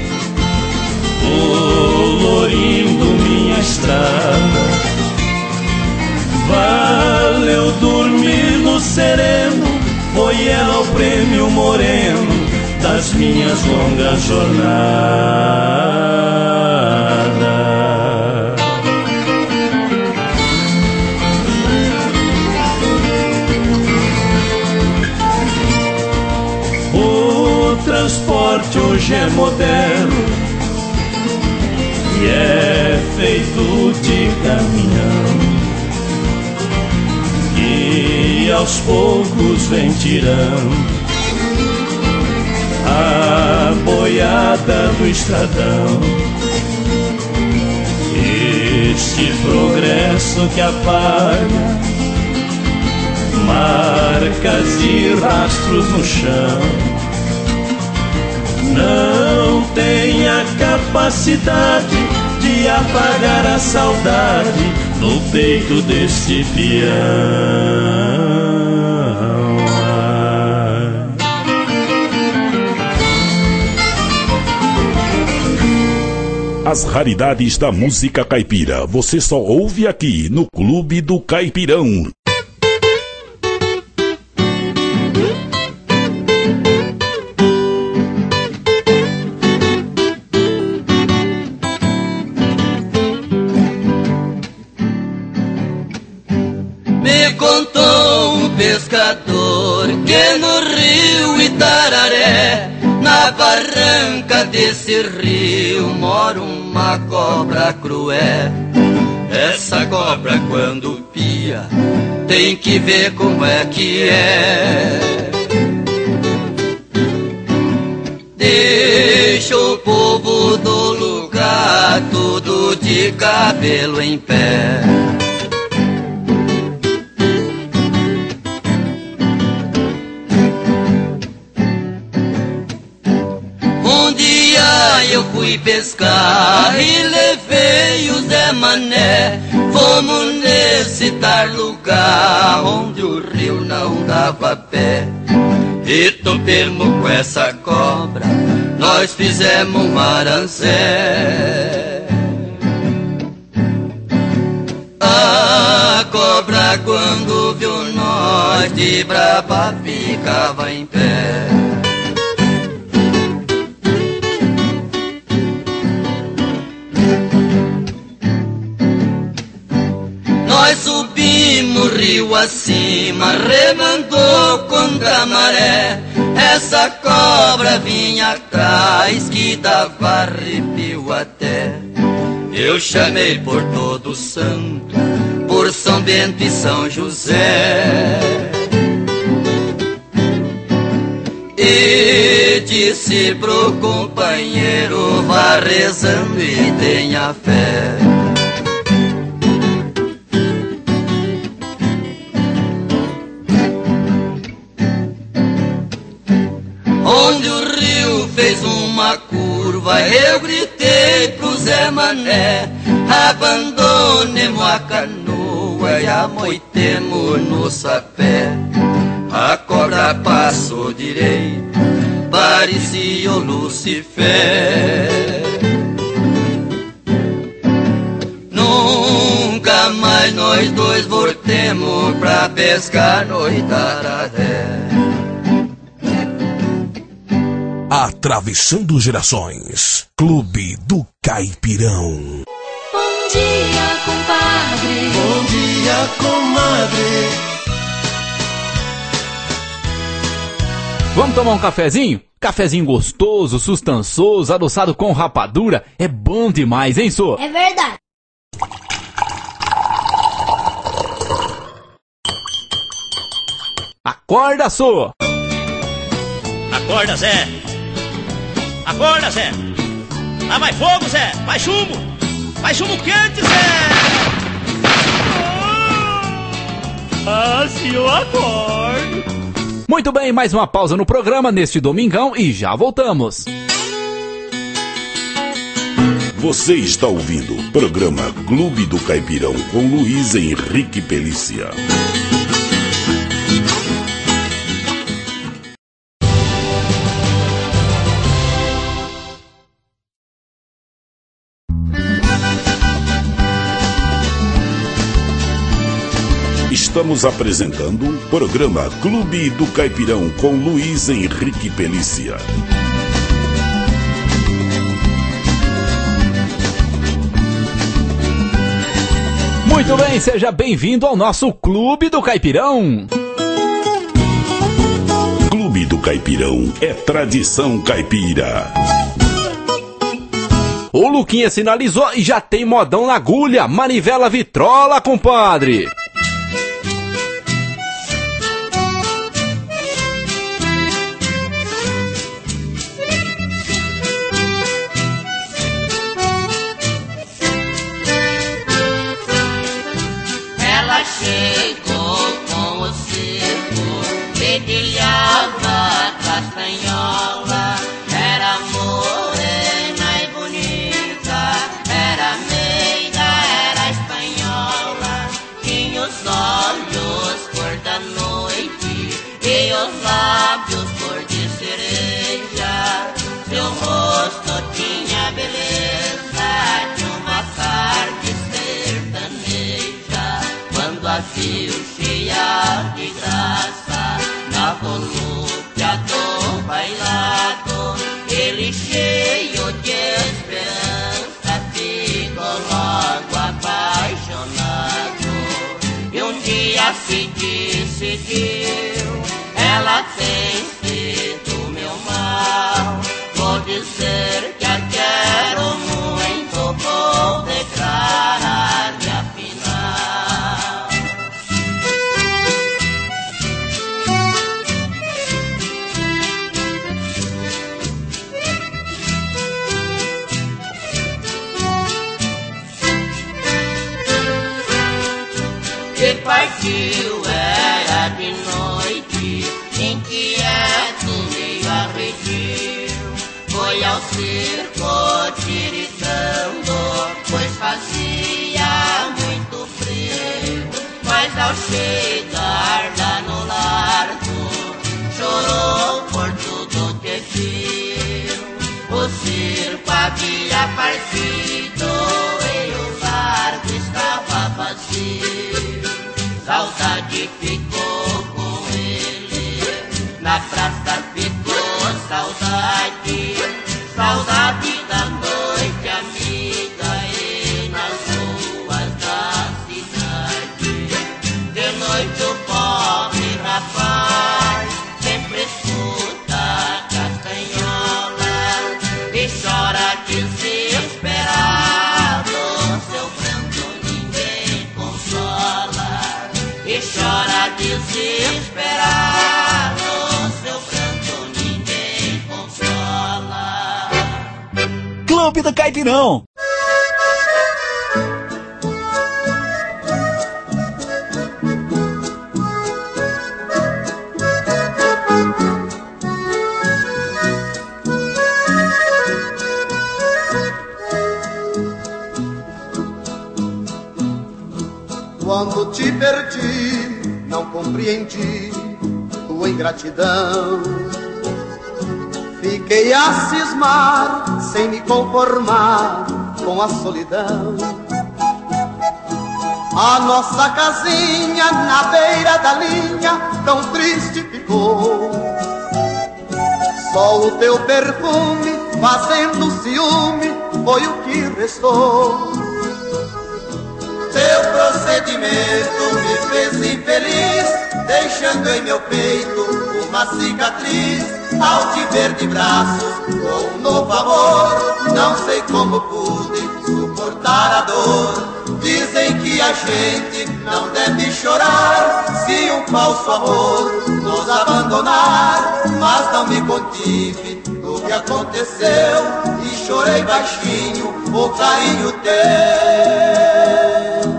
colorindo minha estrada. Valeu dormir no sereno, foi ela o prêmio moreno das minhas longas jornadas. O transporte hoje é moderno e é feito de caminhão, e aos poucos vem tirando a boiada do estradão. Este progresso que apaga marcas e rastros no chão não tem a capacidade de apagar a saudade no peito deste peão. As raridades da música caipira, você só ouve aqui no Clube do Caipirão. Me contou um pescador que no rio Itararé, na barranca desse rio, mora uma cobra cruel. Essa cobra quando pia, tem que ver como é que é. Deixa o povo do lugar tudo de cabelo em pé. Eu fui pescar e levei o Zé Mané. Fomos nesse tal lugar onde o rio não dava pé. E topemos com essa cobra, nós fizemos um arancé. A cobra quando viu nós de brava ficava em pé. Nós subimos rio acima, remandou contra a maré. Essa cobra vinha atrás que dava arrepio até. Eu chamei por todo santo, por São Bento e São José, e disse pro companheiro, vá rezando e tenha fé. Onde o rio fez uma curva, eu gritei pro Zé Mané, abandonemos a canoa e amoitemos no sapé. A cobra passou direito, parecia o Lucifer. No Mas nós dois voltemos pra pescar no Itararé. Atravessando gerações, Clube do Caipirão. Bom dia, compadre. Bom dia, comadre. Vamos tomar um cafezinho? Cafezinho gostoso, sustançoso, adoçado com rapadura. É bom demais, hein, Sô? É verdade. Acorda, Sô! Acorda, Zé! Acorda, Zé! Lá vai fogo, Zé! Vai chumbo! Vai chumbo quente, Zé! Ah, se eu acordo! Muito bem, mais uma pausa no programa neste domingão e já voltamos. Você está ouvindo o programa Clube do Caipirão com Luiz Henrique Pelícia. Estamos apresentando o programa Clube do Caipirão com Luiz Henrique Pelícia. Muito bem, seja bem-vindo ao nosso Clube do Caipirão. Clube do Caipirão é tradição caipira. O Luquinha sinalizou e já tem modão na agulha, manivela vitrola, compadre. Chegou com o circo, dedilhava castanhola. Era morena e bonita, era meiga, era espanhola. Tinha os olhos cor da noite e os lábios cor de cereja. Seu rosto tinha beleza de uma tarde sertaneja. Quando a viu cheia de graça, na volúpia do bailado, ele cheio de esperança ficou logo apaixonado. E um dia se decidiu, ela tem sido meu mal. Vou dizer que a quero muito, vou declarar-lhe afinal. Que partiu era de noite, inquieto, meio arredio. Foi ao circo tiritando, pois fazia muito frio. Mas ao chegar lá no largo, chorou por tudo que viu. O circo havia partido e o largo estava vazio. Saudade ficou com ele, na praça ficou saudade. Saudade da noite amiga e nas ruas da cidade. De noite o pobre rapaz sempre escuta castanhola e chora desesperado. Seu pranto ninguém consola e chora desesperado. Seu pranto ninguém consola. Clube do Caipirão. Quando te perdi, não compreendi tua ingratidão. Fiquei a cismar, sem me conformar com a solidão. A nossa casinha na beira da linha tão triste ficou. Só o teu perfume fazendo ciúme foi o que restou. Teu procedimento me fez infeliz, deixando em meu peito uma cicatriz. Ao te ver de braços com um novo amor, não sei como pude suportar a dor. Dizem que a gente não deve chorar se um falso amor nos abandonar, mas não me contive do que aconteceu e chorei baixinho o carinho teu.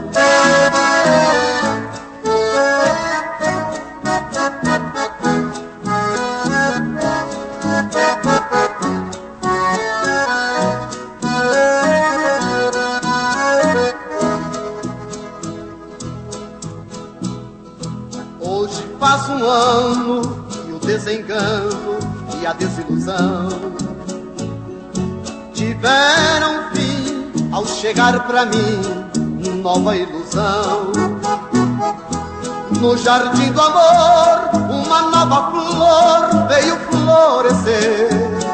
Hoje faz um ano que o desengano e a desilusão tiveram fim ao chegar pra mim nova ilusão. No jardim do amor uma nova flor veio florescer,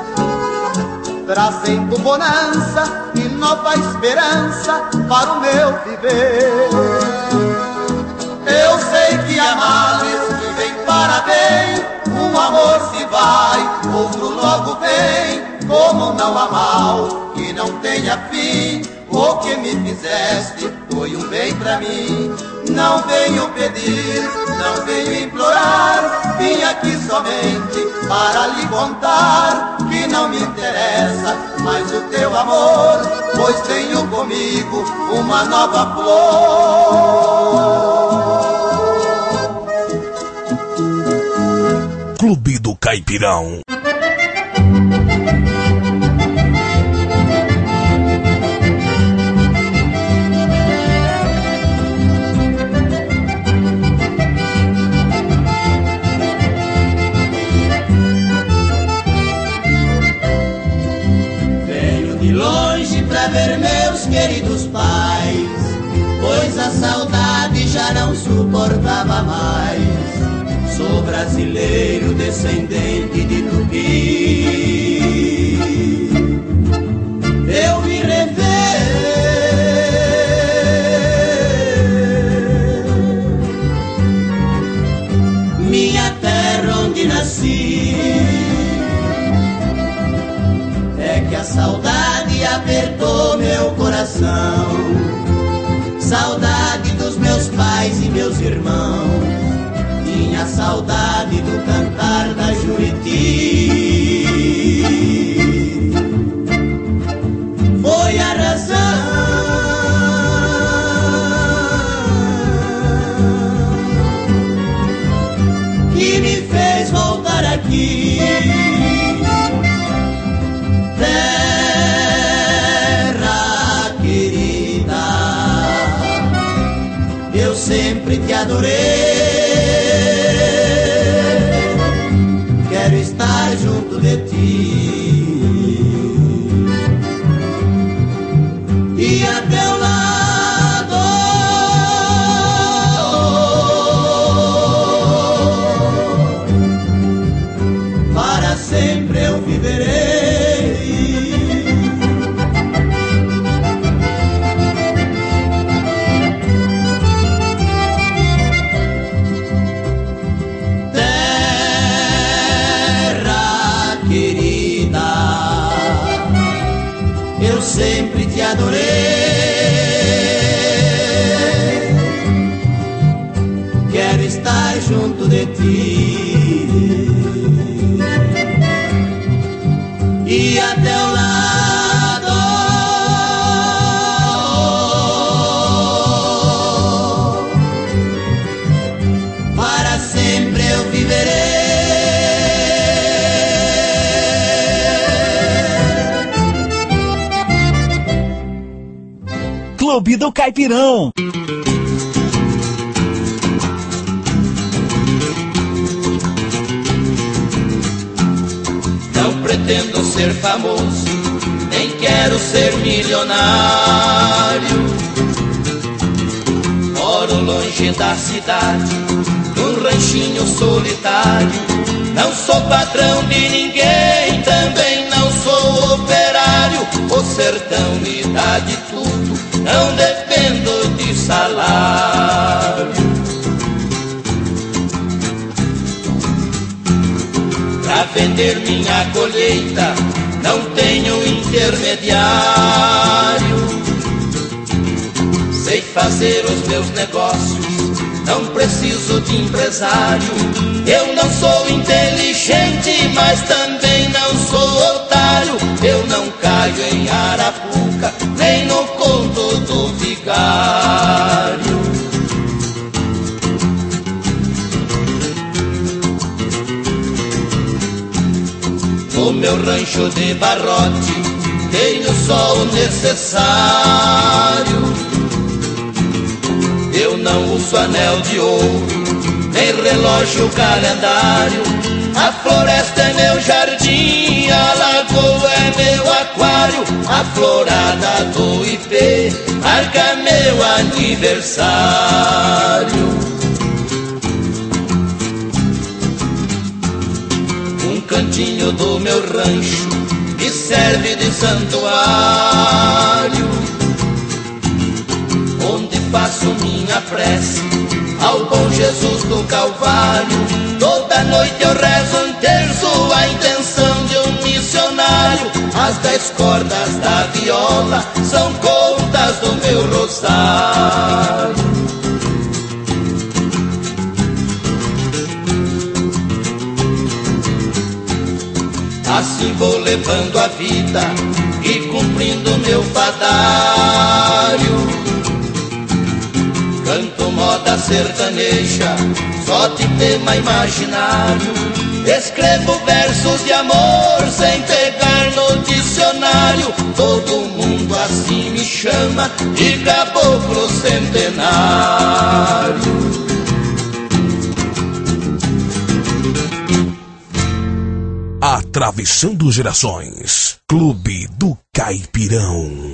trazendo bonança e nova esperança para o meu viver. Eu sei que há males que vem para bem, um amor se vai, outro logo vem. Como não há mal que não tenha fim, o que me fizeste foi um bem pra mim. Não venho pedir, não venho implorar, vim aqui somente para lhe contar que não me interessa mais o teu amor, pois tenho comigo uma nova flor. Clube do Caipirão. Venho de longe pra ver meus queridos pais, pois a saudade já não suportava mais. Sou brasileiro, descendente de Tupi. Eu vim rever minha terra onde nasci. É que a saudade apertou meu coração, saudade dos meus pais e meus irmãos. Tinha saudade do cantar da Juriti. Foi a razão que me fez voltar aqui. Terra querida, eu sempre te adorei. Quero estar junto de ti e a teu lado, para sempre eu viverei. Sempre te adorei, quero estar junto de ti e a teu lado, para sempre eu viverei. Clube do Caipirão. Não pretendo ser famoso, nem quero ser milionário. Moro longe da cidade, num ranchinho solitário. Não sou patrão de ninguém, também não sou operário. O sertão me dá de tudo, não dependo de salário. Pra vender minha colheita não tenho intermediário. Sei fazer os meus negócios, não preciso de empresário. Eu não sou inteligente, mas também não sou otário. Eu não caio em arapuca, nem no conto do vigário. No meu rancho de barrote tenho só o necessário. Eu não uso anel de ouro, nem relógio calendário. A floresta é meu jardim, a lagoa é meu aquário. A florada do Ipê marca meu aniversário. Um cantinho do meu rancho me serve de santuário, onde faço minha prece ao bom Jesus do Calvário. Toda noite eu rezo um terço, a intenção de um missionário. As dez cordas da viola são contas do meu rosário. Assim vou levando a vida e cumprindo meu fadário. Canto moda sertaneja, só de tema imaginário. Escrevo versos de amor sem pegar no dicionário. Todo mundo assim me chama de caboclo centenário. Atravessando gerações, Clube do Caipirão.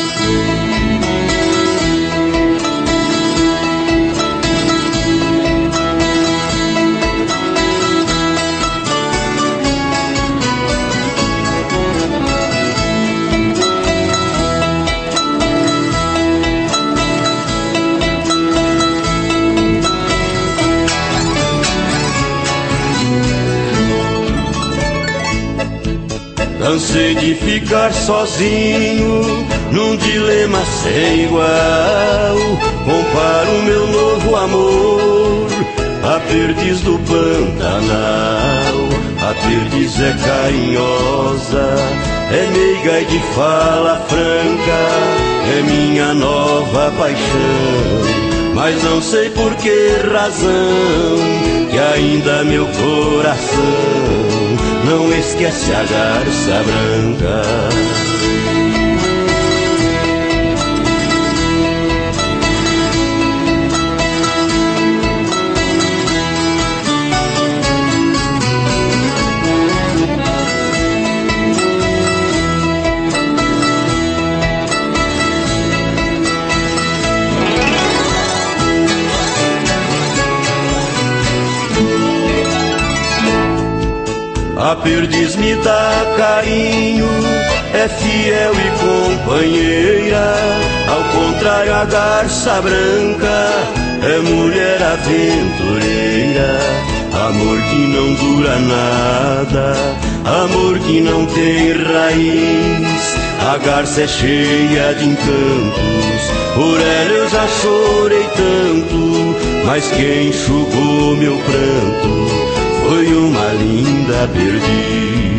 Cansei de ficar sozinho num dilema sem igual. Comparo meu novo amor à perdiz do Pantanal. A perdiz é carinhosa, é meiga e de fala franca, é minha nova paixão. Mas não sei por que razão que ainda meu coração não esquece a garça branca. A perdiz me dá carinho, é fiel e companheira. Ao contrário, a garça branca é mulher aventureira. Amor que não dura nada, amor que não tem raiz. A garça é cheia de encantos, por ela eu já chorei tanto. Mas quem enxugou meu pranto foi uma linda perdiz.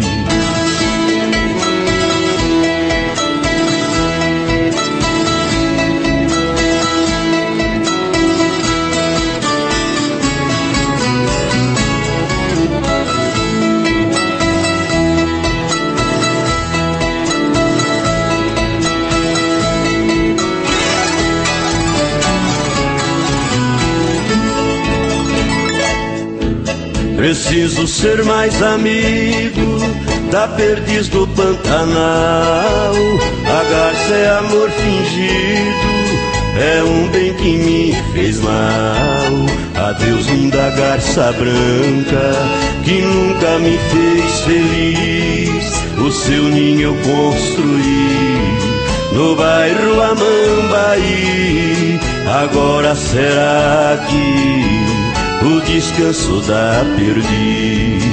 Preciso ser mais amigo da perdiz do Pantanal. A garça é amor fingido, é um bem que me fez mal. Adeus, linda garça branca, que nunca me fez feliz. O seu ninho eu construí no bairro Amambaí. Agora será que o descanso da perdiz?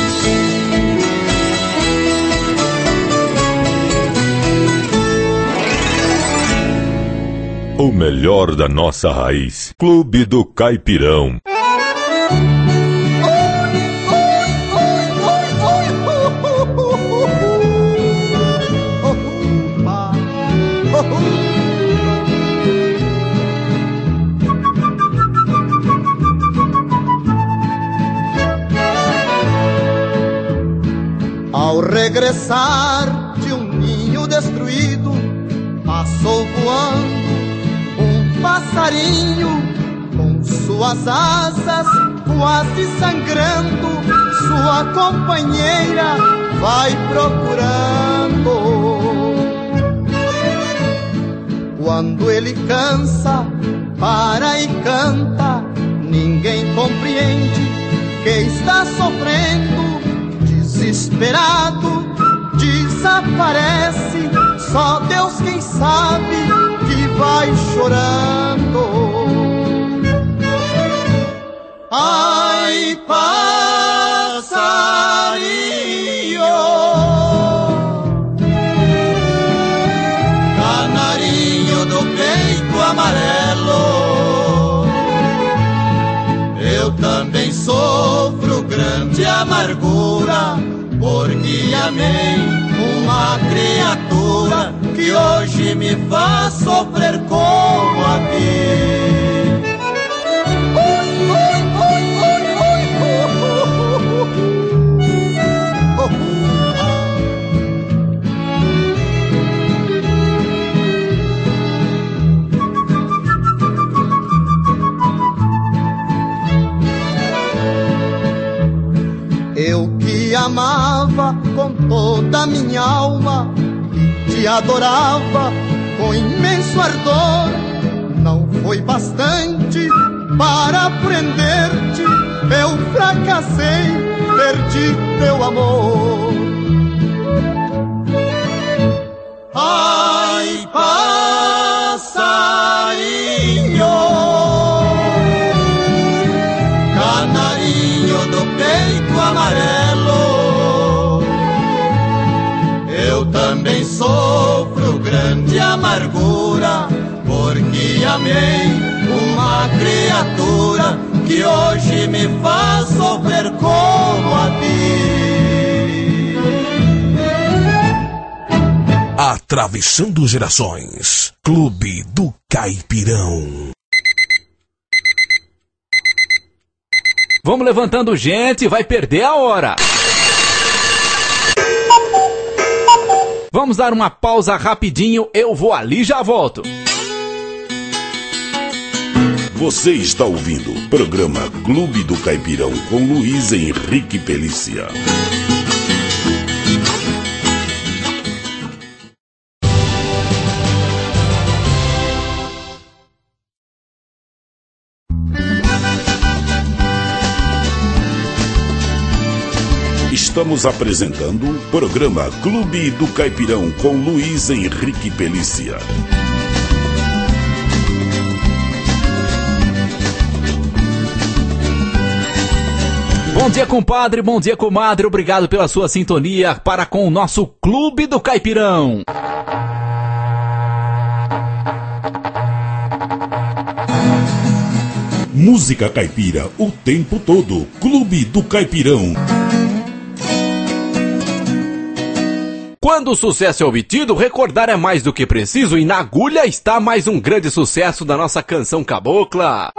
O melhor da nossa raiz. Clube do Caipirão. Ao regressar de um ninho destruído, passou voando um passarinho com suas asas quase sangrando. Sua companheira vai procurando. Quando ele cansa, para e canta, ninguém compreende que está sofrendo. Desesperado, desaparece, só Deus quem sabe que vai chorando. Ai, passarinho, canarinho do peito amarelo, eu também sofro grande amargura, porque amei uma criatura que hoje me faz sofrer como a ti. Eu que amava com toda a minha alma e te adorava com imenso ardor, não foi bastante para prender-te. Eu fracassei, perdi teu amor. Ai, passarinho, canarinho do peito amarelo, eu também sofro grande amargura, porque amei uma criatura que hoje me faz sofrer como a ti. Atravessando gerações. Clube do Caipirão. Vamos levantando, gente, vai perder a hora. Vamos dar uma pausa rapidinho, eu vou ali e já volto. Você está ouvindo o programa Clube do Caipirão com Luiz Henrique Pelícia. Estamos apresentando o programa Clube do Caipirão com Luiz Henrique Pelícia. Bom dia, compadre, bom dia, comadre, obrigado pela sua sintonia para com o nosso Clube do Caipirão. Música caipira o tempo todo. Clube do Caipirão. Quando o sucesso é obtido, recordar é mais do que preciso, e na agulha está mais um grande sucesso da nossa canção cabocla.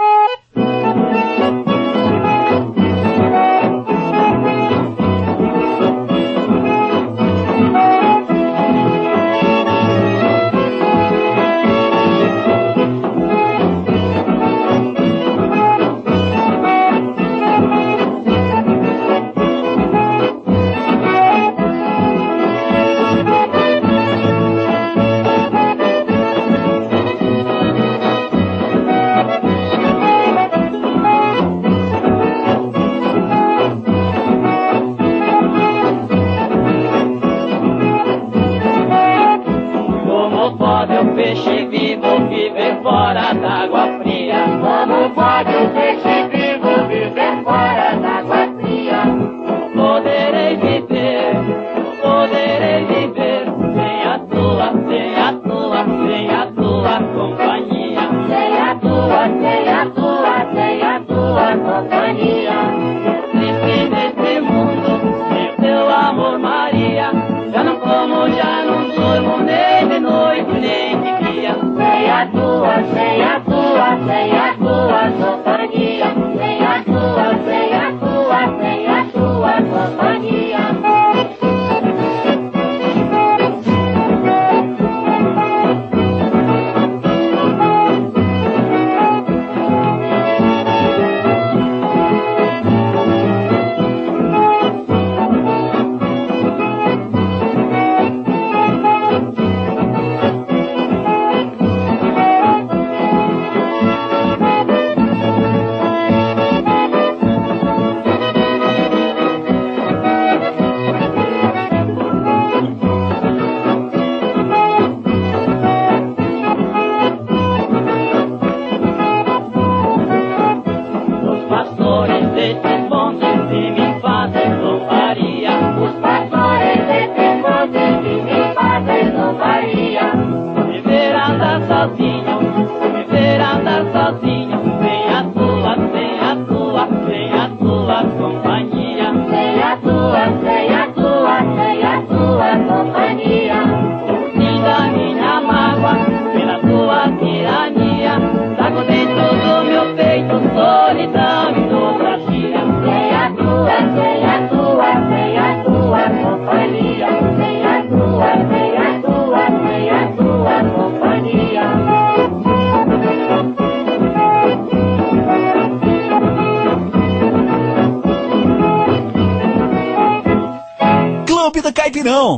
Clube do Caipirão.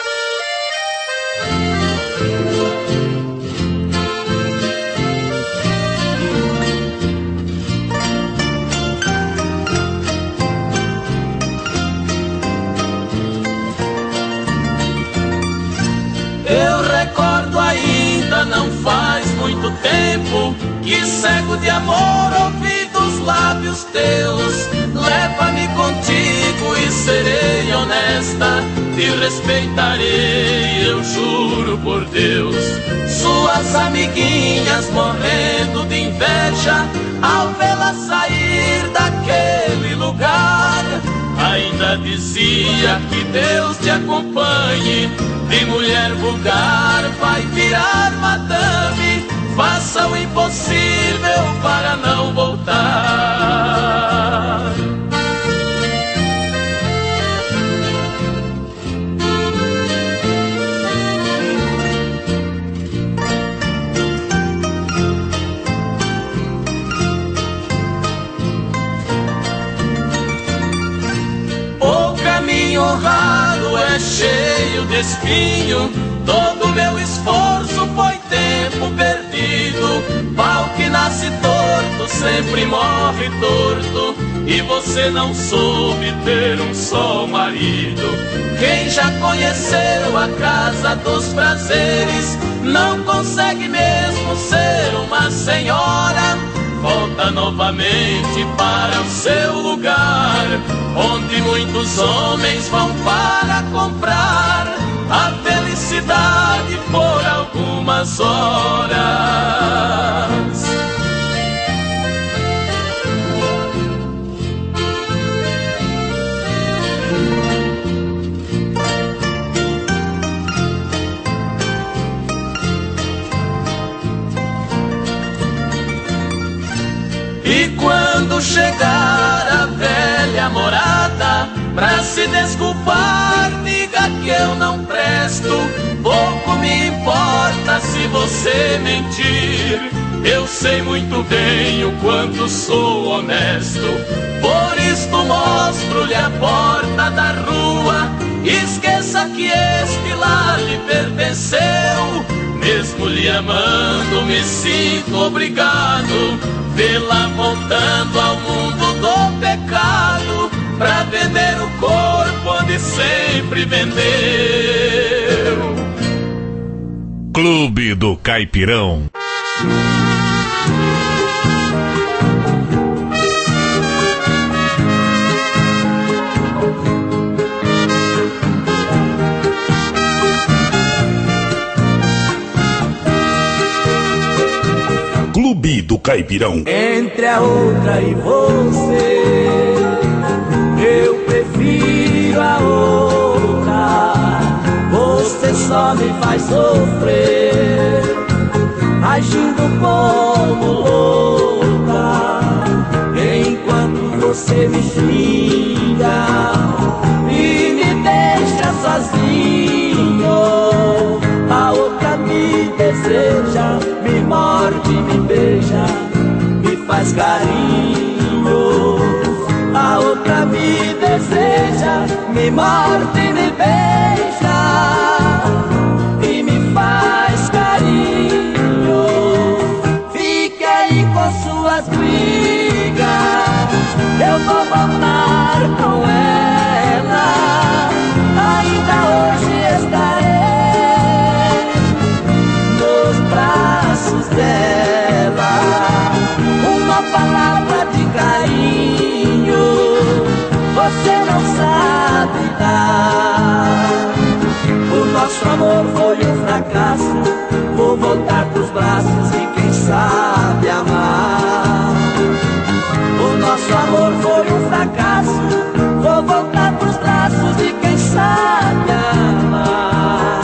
Eu recordo ainda, não faz muito tempo, que cego de amor ouvi dos lábios teus. Leva-me contigo e serei honesta, te respeitarei, eu juro por Deus. Suas amiguinhas morrendo de inveja ao vê-la sair daquele lugar, ainda dizia que Deus te acompanhe. De mulher vulgar vai virar madame, faça o impossível para não voltar. O caminho honrado é cheio de espinho, todo meu esforço foi tempo perdido. Pau que nasce torto sempre morre torto, e você não soube ter um só marido. Quem já conheceu a casa dos prazeres não consegue mesmo ser uma senhora. Volta novamente para o seu lugar, onde muitos homens vão para comprar a felicidade por algumas horas. E quando chegar a velha morada, pra se desculpar, diga que eu não presto. Pouco me importa se você mentir, eu sei muito bem o quanto sou honesto. Por isto mostro-lhe a porta da rua, esqueça que este lar lhe pertenceu. Mesmo lhe amando, me sinto obrigado, vê-la voltando ao mundo do pecado, pra vender o corpo onde sempre vendeu. Clube do Caipirão. Clube do Caipirão. Entre a outra e você, eu prefiro a outra. Você só me faz sofrer, agindo como louca, enquanto você me xinga e me deixa sozinho. A outra me deseja, me morde, me beija, me faz carinho. A outra me deseja, me morde, me beija e me faz carinho. Fique aí com suas brigas, eu vou voltar com ela. Ainda hoje estarei nos braços dela. Uma palavra de carinho você não sabe dar. O nosso amor foi um fracasso, vou voltar pros braços de quem sabe amar. O nosso amor foi um fracasso, vou voltar pros braços de quem sabe amar.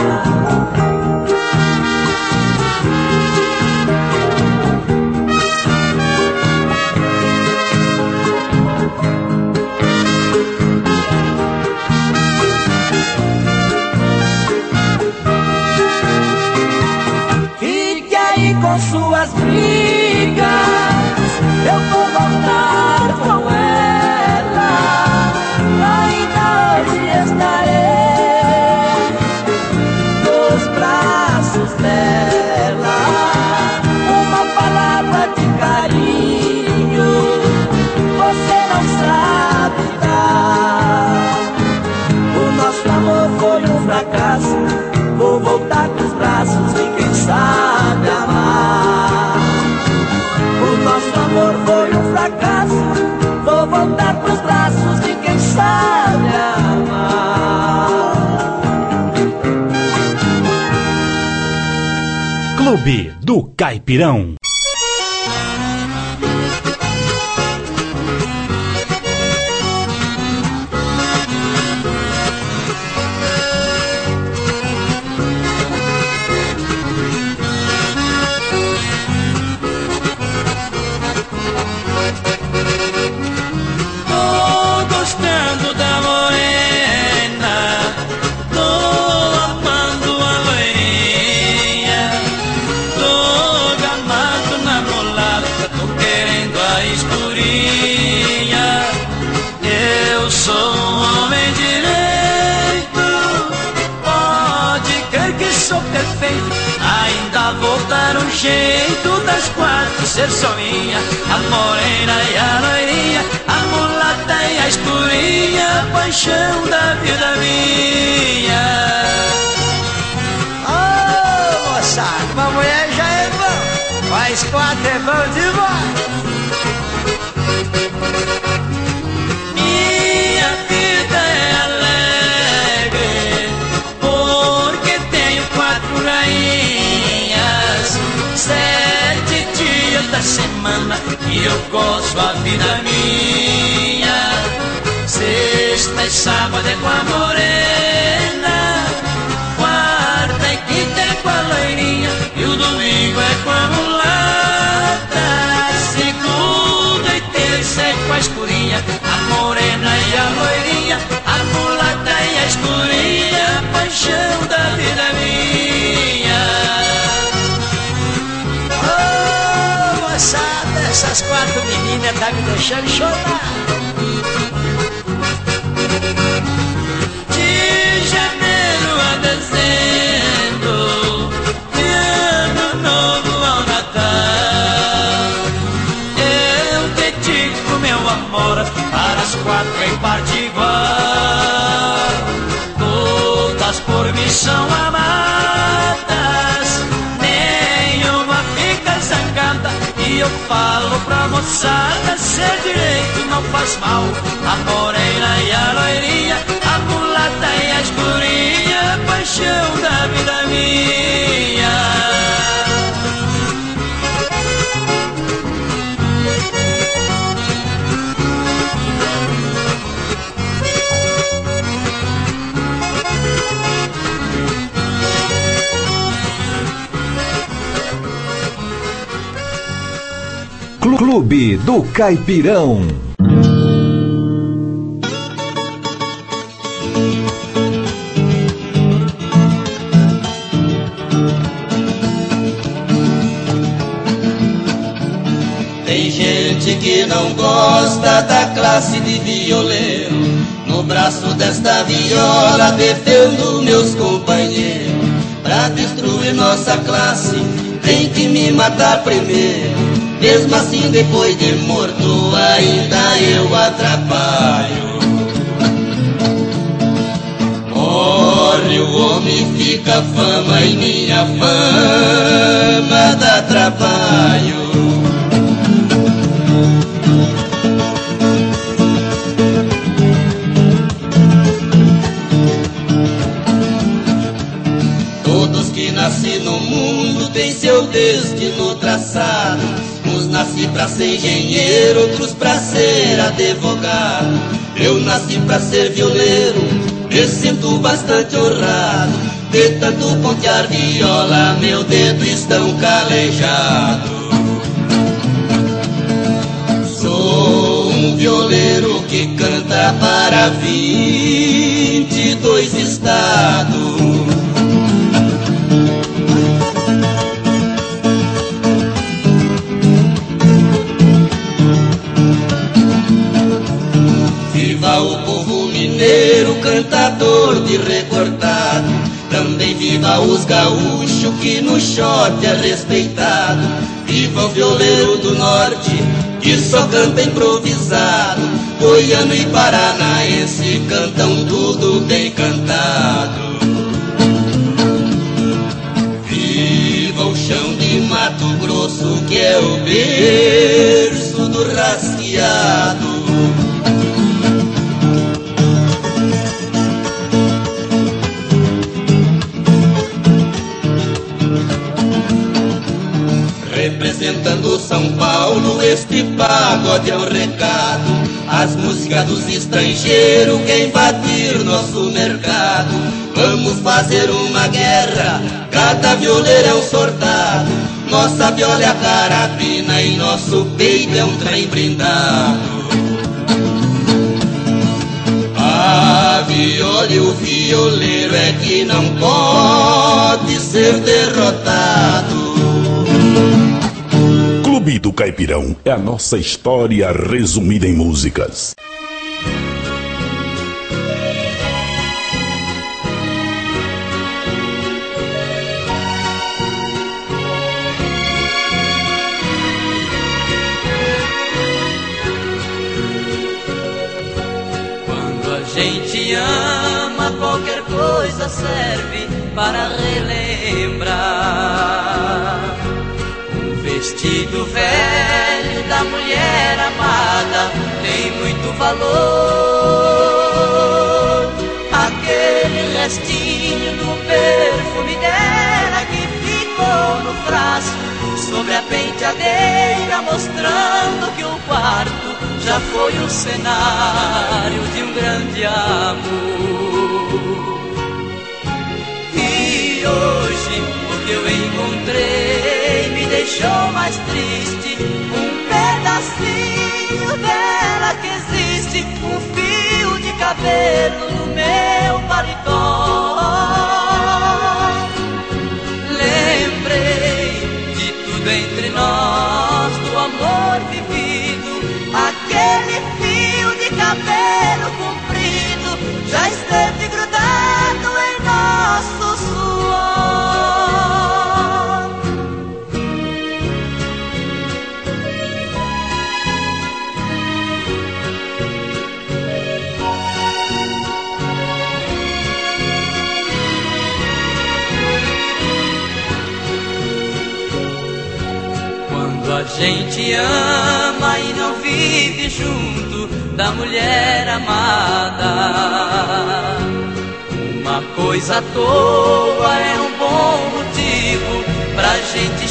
braços de quem sabe amar. Clube do Caipirão. Jeito das quatro ser só minha, a morena e a loirinha, a mulata e a escurinha, a paixão da vida minha. Ô oh, moçada, uma mulher já é bom, mas quatro é bom demais. Minha vida é alegre, porque tenho quatro rainhas, sete dias da semana e eu gozo a vida minha. Sexta e sábado é com a morena, quarta e quinta é com a loirinha e o domingo é com a mulata. Segunda e terça é com a escurinha, a morena e a loirinha, a mulata e a escurinha, a paixão da vida minha. Moçada, essas quatro meninas tá me deixando chorar. De janeiro a dezembro, de ano novo ao Natal, eu dedico meu amor para as quatro em parte igual. Todas por mim são amadas, nenhuma fica zangada. E eu falo pra moçada, ser direito não faz mal. A morena e a loirinha, a mulata e a escurinha, a paixão da vida minha. Clube do Caipirão. Tem gente que não gosta da classe de violeiro. No braço desta viola defendo meus companheiros. Pra destruir nossa classe tem que me matar primeiro. Mesmo assim depois de morto ainda eu atrapalho. Morre o homem, fica fama e minha fama dá trabalho. Todos que nascem no mundo têm seu destino traçado. Uns nasci pra ser engenheiro, outros pra ser advogado. Eu nasci pra ser violeiro, me sinto bastante honrado. De tanto pontear viola, meu dedo estão calejado. Sou um violeiro que canta para vinte e dois estados. Viva o povo mineiro, cantador de recortado. Também viva os gaúchos que no shot é respeitado. Viva o violeiro do norte que só canta improvisado. Goiano e paranaense cantam tudo bem cantado. Viva o chão de Mato Grosso que é o berço do rasqueado. este pagode é um recado às músicas dos estrangeiros que invadir nosso mercado. Vamos fazer uma guerra, cada violeiro é um soldado. Nossa viola é a carabina e nosso peito é um trem blindado. A viola e o violeiro é que não pode ser derrotado. Clube do Caipirão é a nossa história resumida em músicas. Quando a gente ama, qualquer coisa serve para relembrar. Vestido velho da mulher amada tem muito valor. Aquele restinho do perfume dela que ficou no frasco sobre a penteadeira, mostrando que o quarto já foi o cenário de um grande amor. E hoje o que eu encontrei me deixou mais triste. Um pedacinho dela que existe, um fio de cabelo no meu paletó. Lembrei de tudo entre nós, do amor vivido. Aquele fio de cabelo comprido já esteve grudado em nosso suor. Quando a gente ama e não vive junto da mulher amada, uma coisa à toa é um bom motivo pra gente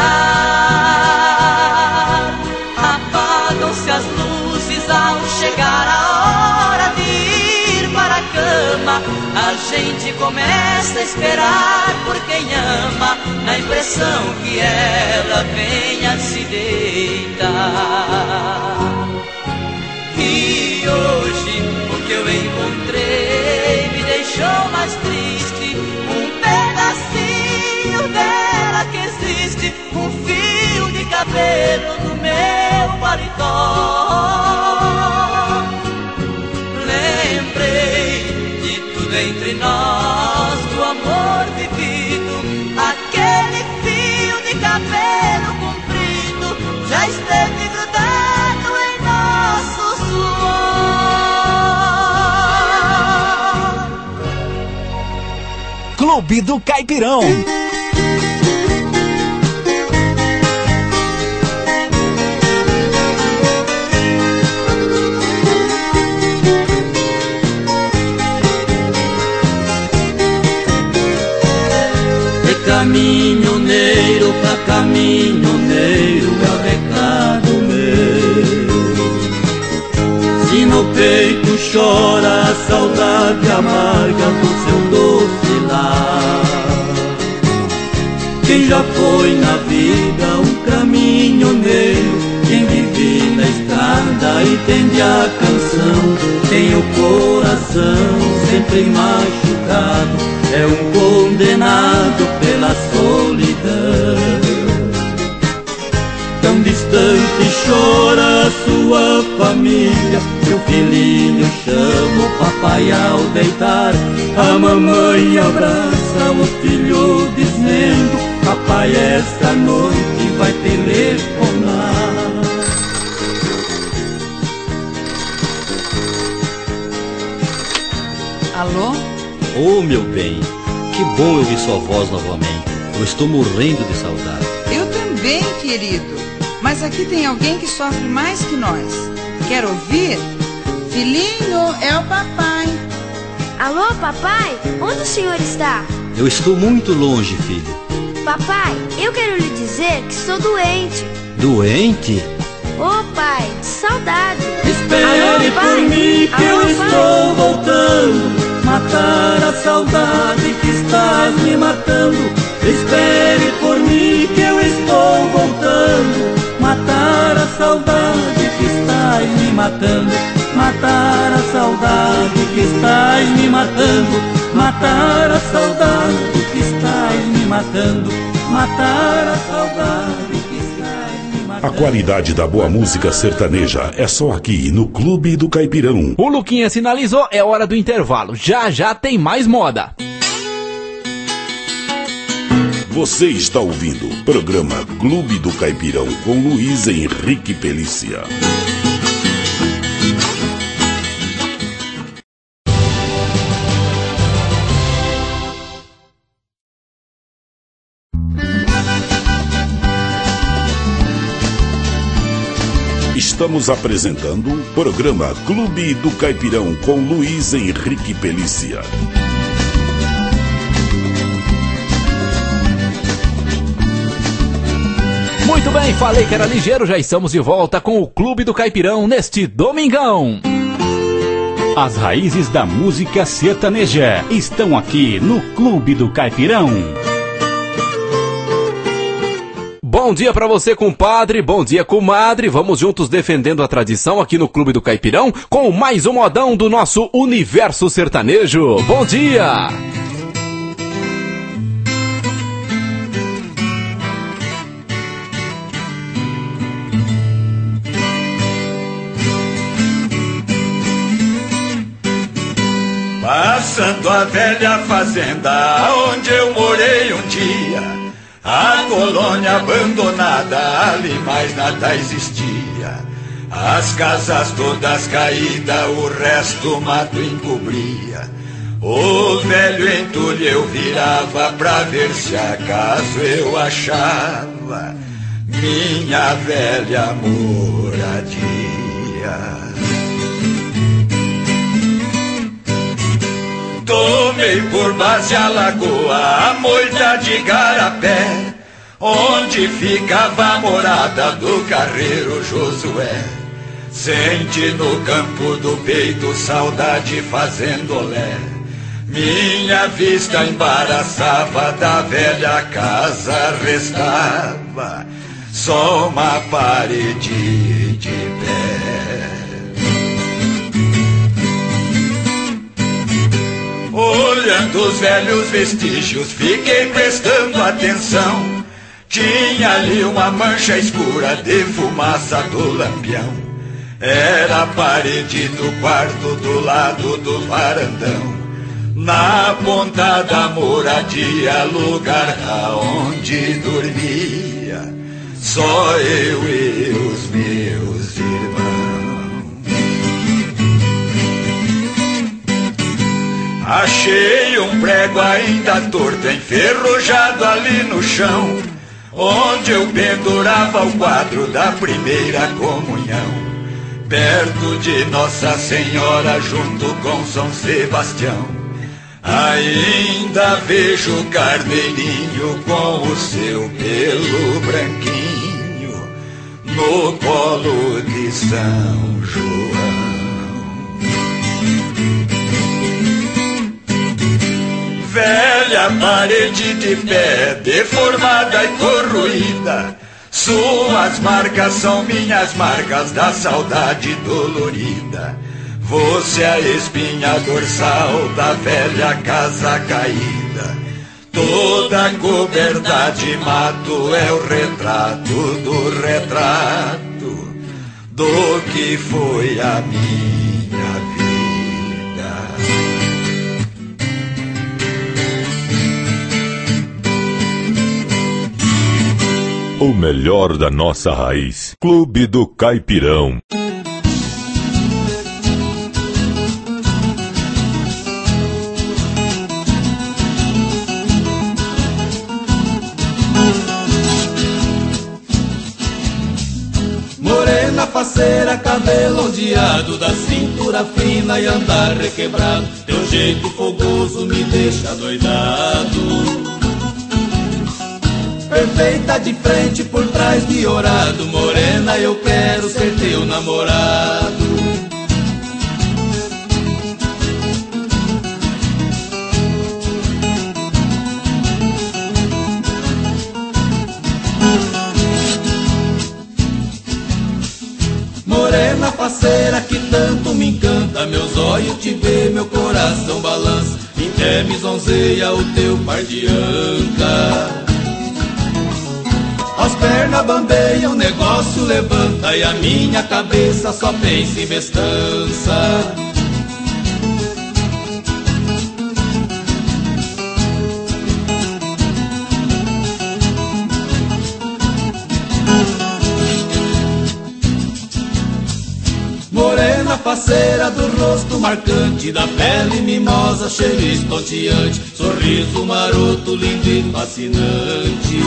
chorar. Apagam-se as luzes ao chegar a hora de ir para a cama. A gente começa a esperar por quem ama, na impressão que ela venha se deitar. E hoje o que eu encontrei me deixou mais triste. Um pedacinho dela que existe, um fio de cabelo no meu paletó. Lembrei de tudo entre nós, do amor vivido. Aquele fio de cabelo comprido já esteve grudado em nosso suor. Clube do Caipirão. Caminhoneiro pra caminhoneiro é o recado meu. Se no peito chora a saudade amarga do seu doce lar, quem já foi na vida um caminhoneiro, quem vive na estrada e entende a canção, tem o coração sempre machucado, é um condenado pela solidão. Tão distante chora a sua família, seu filhinho chama o papai ao deitar. A mamãe abraça o filho dizendo: papai, esta noite vai telefonar. Alô? Ô, meu bem, que bom ouvir sua voz novamente. Eu estou morrendo de saudade. Eu também, querido. Mas aqui tem alguém que sofre mais que nós. Quer ouvir? Filhinho, é o papai. Alô, papai? Onde o senhor está? Eu estou muito longe, filho. Papai, eu quero lhe dizer que sou doente. Doente? Ô pai, saudade. Espere por mim que eu estou voltando, matar a saudade que estás me matando. Espere por mim que eu estou voltando, matar a saudade que estás me matando. Matar a saudade que estás me matando. Matar a saudade que estás me matando. Matar a saudade que estás me matando. A qualidade da boa música sertaneja é só aqui no Clube do Caipirão. O Luquinha sinalizou, é hora do intervalo. Já já tem mais moda. Você está ouvindo o programa Clube do Caipirão com Luiz Henrique Pelícia. Estamos apresentando o programa Clube do Caipirão com Luiz Henrique Pelícia. Muito bem, falei que era ligeiro, já estamos de volta com o Clube do Caipirão neste domingão. As raízes da música sertaneja estão aqui no Clube do Caipirão. Bom dia pra você, compadre, bom dia, comadre. Vamos juntos defendendo a tradição aqui no Clube do Caipirão com mais um modão do nosso universo sertanejo. Bom dia! Passando a velha fazenda onde eu morei um dia, a colônia abandonada, ali mais nada existia. As casas todas caídas, o resto mato encobria. O velho entulho eu virava pra ver se acaso eu achava minha velha moradia. Tomei por base a lagoa, a moita de Garapé, onde ficava a morada do carreiro Josué. Sente no campo do peito saudade fazendo olé. Minha vista embaraçava, da velha casa restava só uma parede de pé. Olhando os velhos vestígios, fiquei prestando atenção. Tinha ali uma mancha escura de fumaça do lampião. Era a parede do quarto do lado do varandão. Na ponta da moradia, lugar aonde dormia só eu e os meus irmãos. Achei um prego ainda torto, enferrujado ali no chão, onde eu pendurava o quadro da primeira comunhão, perto de Nossa Senhora, junto com São Sebastião. Ainda vejo o carneirinho com o seu pelo branquinho no colo de São João. Velha parede de pé, deformada e corroída, suas marcas são minhas marcas da saudade dolorida. Você é a espinha dorsal da velha casa caída, toda coberta de mato é o retrato do retrato do que foi a minha vida. O melhor da nossa raiz. Clube do Caipirão. Morena faceira, cabelo ondeado, da cintura fina e andar requebrado, teu jeito fogoso me deixa doidado. perfeita de frente, por trás de orado. Morena, eu quero ser teu namorado. Morena faceira que tanto me encanta, meus olhos te vê, meu coração balança, em pé me zonzeia o teu par de anca. As pernas bambeiam, o negócio levanta, e a minha cabeça só pensa em festança. Morena faceira do rosto marcante, da pele mimosa, cheiro estonteante, sorriso maroto, lindo e fascinante.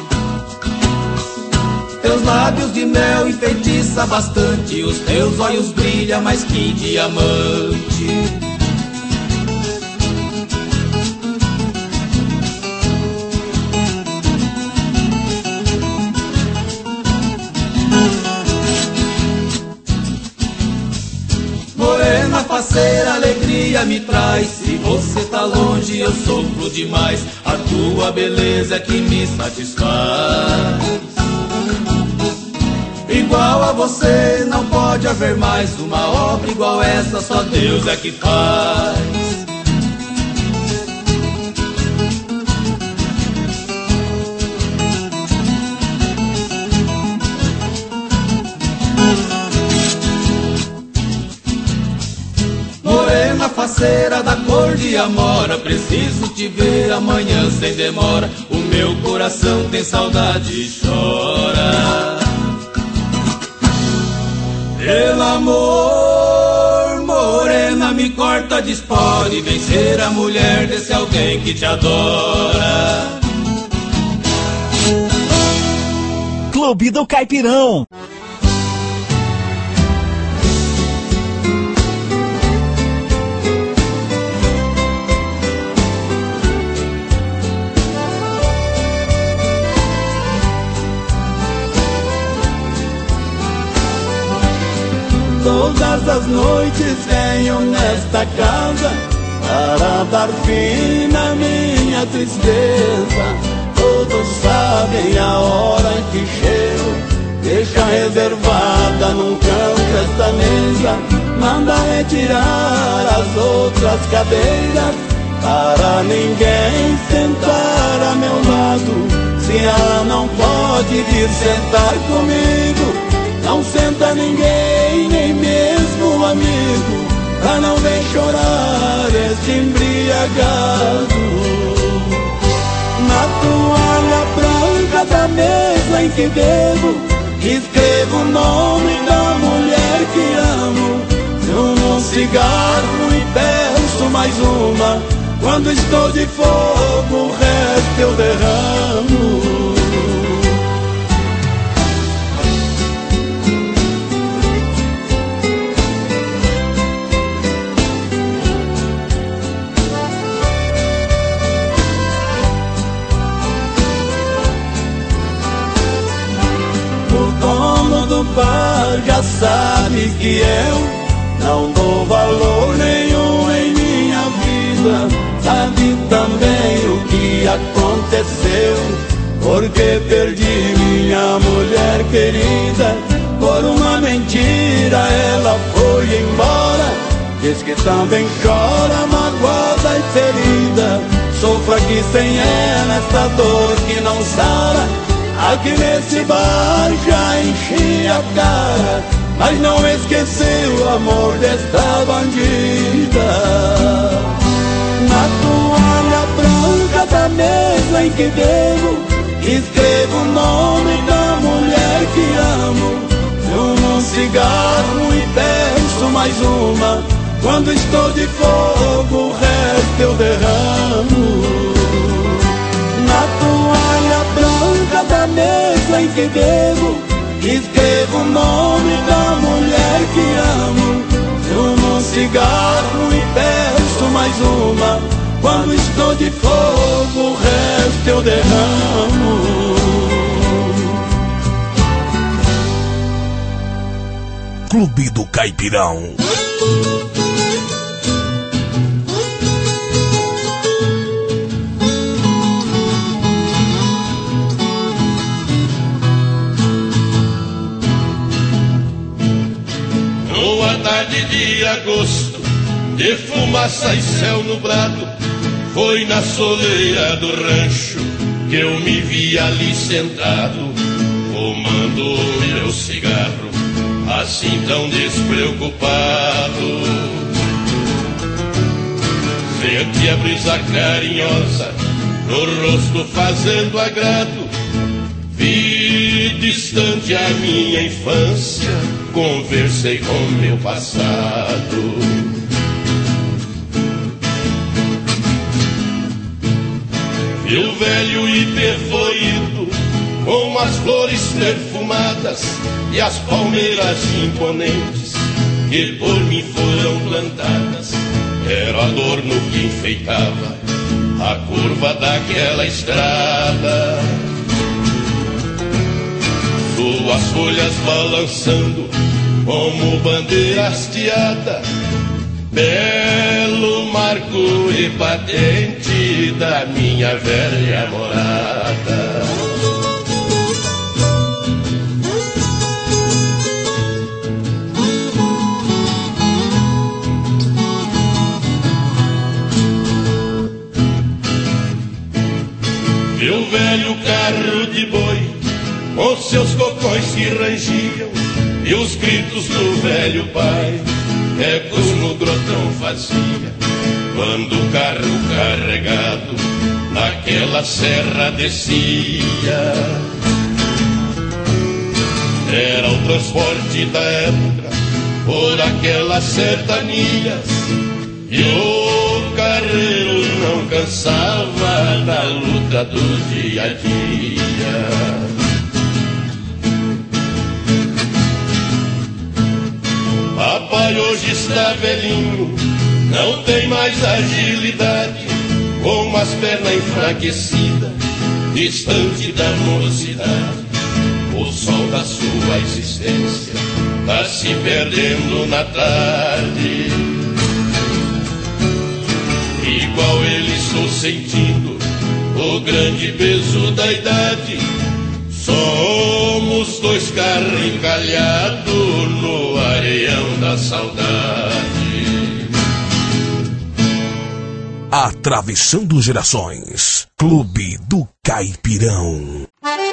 Teus lábios de mel enfeitiça bastante, os teus olhos brilham mais que diamante. Morena faceira, alegria me traz, se você tá longe eu sofro demais, a tua beleza é que me satisfaz. Igual a você não pode haver mais, uma obra igual essa só Deus é que faz. Morena faceira da cor de amora, preciso te ver amanhã sem demora, o meu coração tem saudade e chora. Pelo amor, morena, me corta de espora e vem ser a mulher desse alguém que te adora. Clube do Caipirão. Todas as noites venho nesta casa para dar fim na minha tristeza. Todos sabem a hora em que chego, deixa reservada num canto esta mesa. Manda retirar as outras cadeiras para ninguém sentar a meu lado. Se ela não pode vir sentar comigo, não senta ninguém, nem mesmo um amigo, pra não ver chorar este embriagado. Na toalha branca da mesa em que bebo, escrevo o nome da mulher que amo. Fumo um cigarro e peço mais uma, quando estou de fogo o resto eu derramo. O bar já sabe que eu não dou valor nenhum em minha vida. Sabe também o que aconteceu, porque perdi minha mulher querida. Por uma mentira ela foi embora, diz que também chora magoada e ferida. Sofro aqui sem ela esta dor que não sara. Aqui nesse bar já enchi a cara, mas não esqueci o amor desta bandida. Na toalha branca da mesa em que bebo, escrevo o nome da mulher que amo. Fumo um cigarro e peço mais uma, quando estou de fogo o resto eu derramo. Na toalha branca da mesa em que bebo, escrevo o nome da mulher que amo. Fumo um cigarro e peço mais uma, quando estou de fogo o resto eu derramo. Clube do Caipirão. Numa tarde de agosto, de fumaça e céu nublado, foi na soleira do rancho que eu me vi ali sentado, fumando o meu cigarro, assim tão despreocupado. Senti a brisa carinhosa no rosto fazendo agrado, vi distante a minha infância, conversei com meu passado. Vi o velho Ipê florido, com as flores perfumadas e as palmeiras imponentes que por mim foram plantadas. Era adorno que enfeitava a curva daquela estrada. Suas folhas balançando como bandeira hasteada, belo marco e patente da minha velha morada. Meu velho carro de boi, com seus cocões que rangiam, e os gritos do velho pai, ecos no grotão fazia, quando o carro carregado naquela serra descia. Era o transporte da época por aquelas sertanias, e o carreiro não cansava da luta do dia a dia. Papai hoje está velhinho, não tem mais agilidade, com as pernas enfraquecidas, distante da mocidade. O sol da sua existência tá se perdendo na tarde. Igual ele estou sentindo o grande peso da idade. Somos dois carros encalhados no areião da saudade. Atravessando gerações, Clube do Caipirão.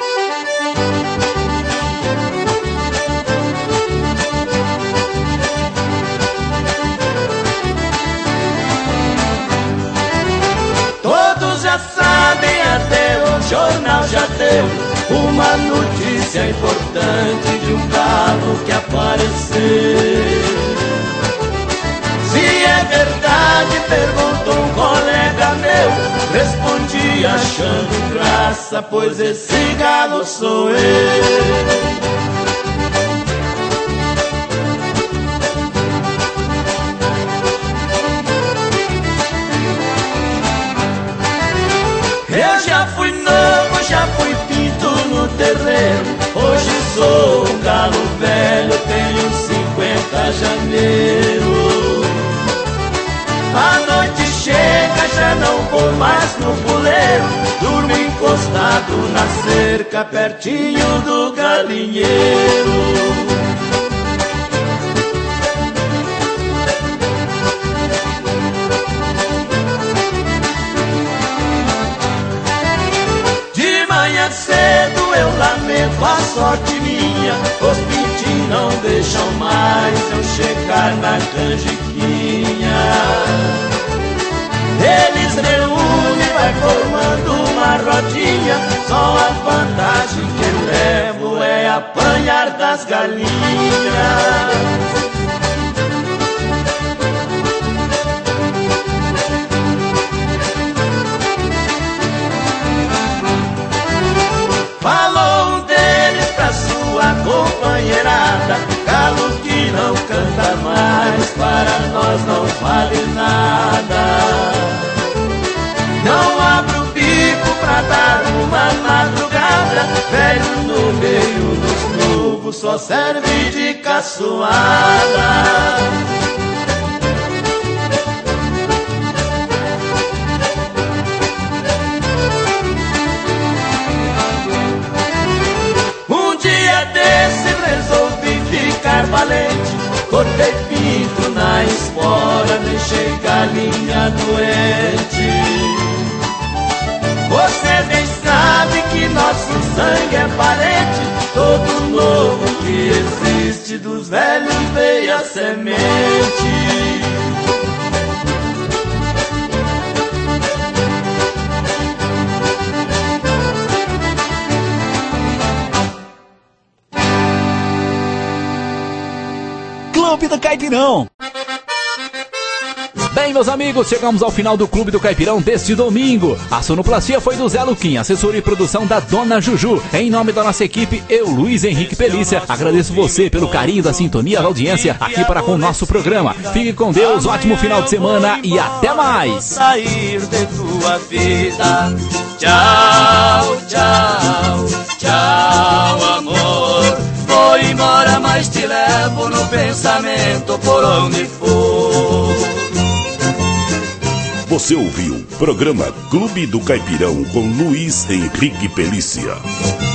Todos já sabem, até o jornal já deu uma notícia importante de um galo que apareceu. Se é verdade, perguntou um colega meu, respondi achando graça, pois esse galo sou eu. Eu já fui novo, já fui pinto no terreiro, hoje sou um galo velho, tenho cinquenta janeiro. A noite chega, já não vou mais no puleiro, durmo encostado na cerca, pertinho do galinheiro. Cedo eu lamento a sorte minha, os pintinhos não deixam mais eu chegar na canjiquinha. Eles reúnem, vai formando uma rodinha, só a vantagem que levo é apanhar das galinhas. Falou um deles pra sua companheirada, galo que não canta mais, para nós não vale nada. Não abro o bico pra dar uma madrugada, velho no meio dos lobos povo só serve de caçoada. Um dia desse resolvi ficar valente, cortei pinto na espora, deixei galinha doente. Você bem sabe que nosso sangue é parente, todo novo que existe dos velhos veio a semente. Clube do Caipirão. Bem, meus amigos, chegamos ao final do Clube do Caipirão deste domingo. A sonoplastia foi do Zé Luquim, assessoria e produção da Dona Juju. Em nome da nossa equipe, eu, Luiz Henrique Pelícia, agradeço você pelo carinho da sintonia da audiência aqui para com o nosso programa. Fique com Deus, ótimo final de semana e até mais. Sair de tua vida. Tchau, tchau, tchau, amor. Vou embora, mas te levo no pensamento por onde for. Você ouviu o programa Clube do Caipirão com Luiz Henrique Pelícia.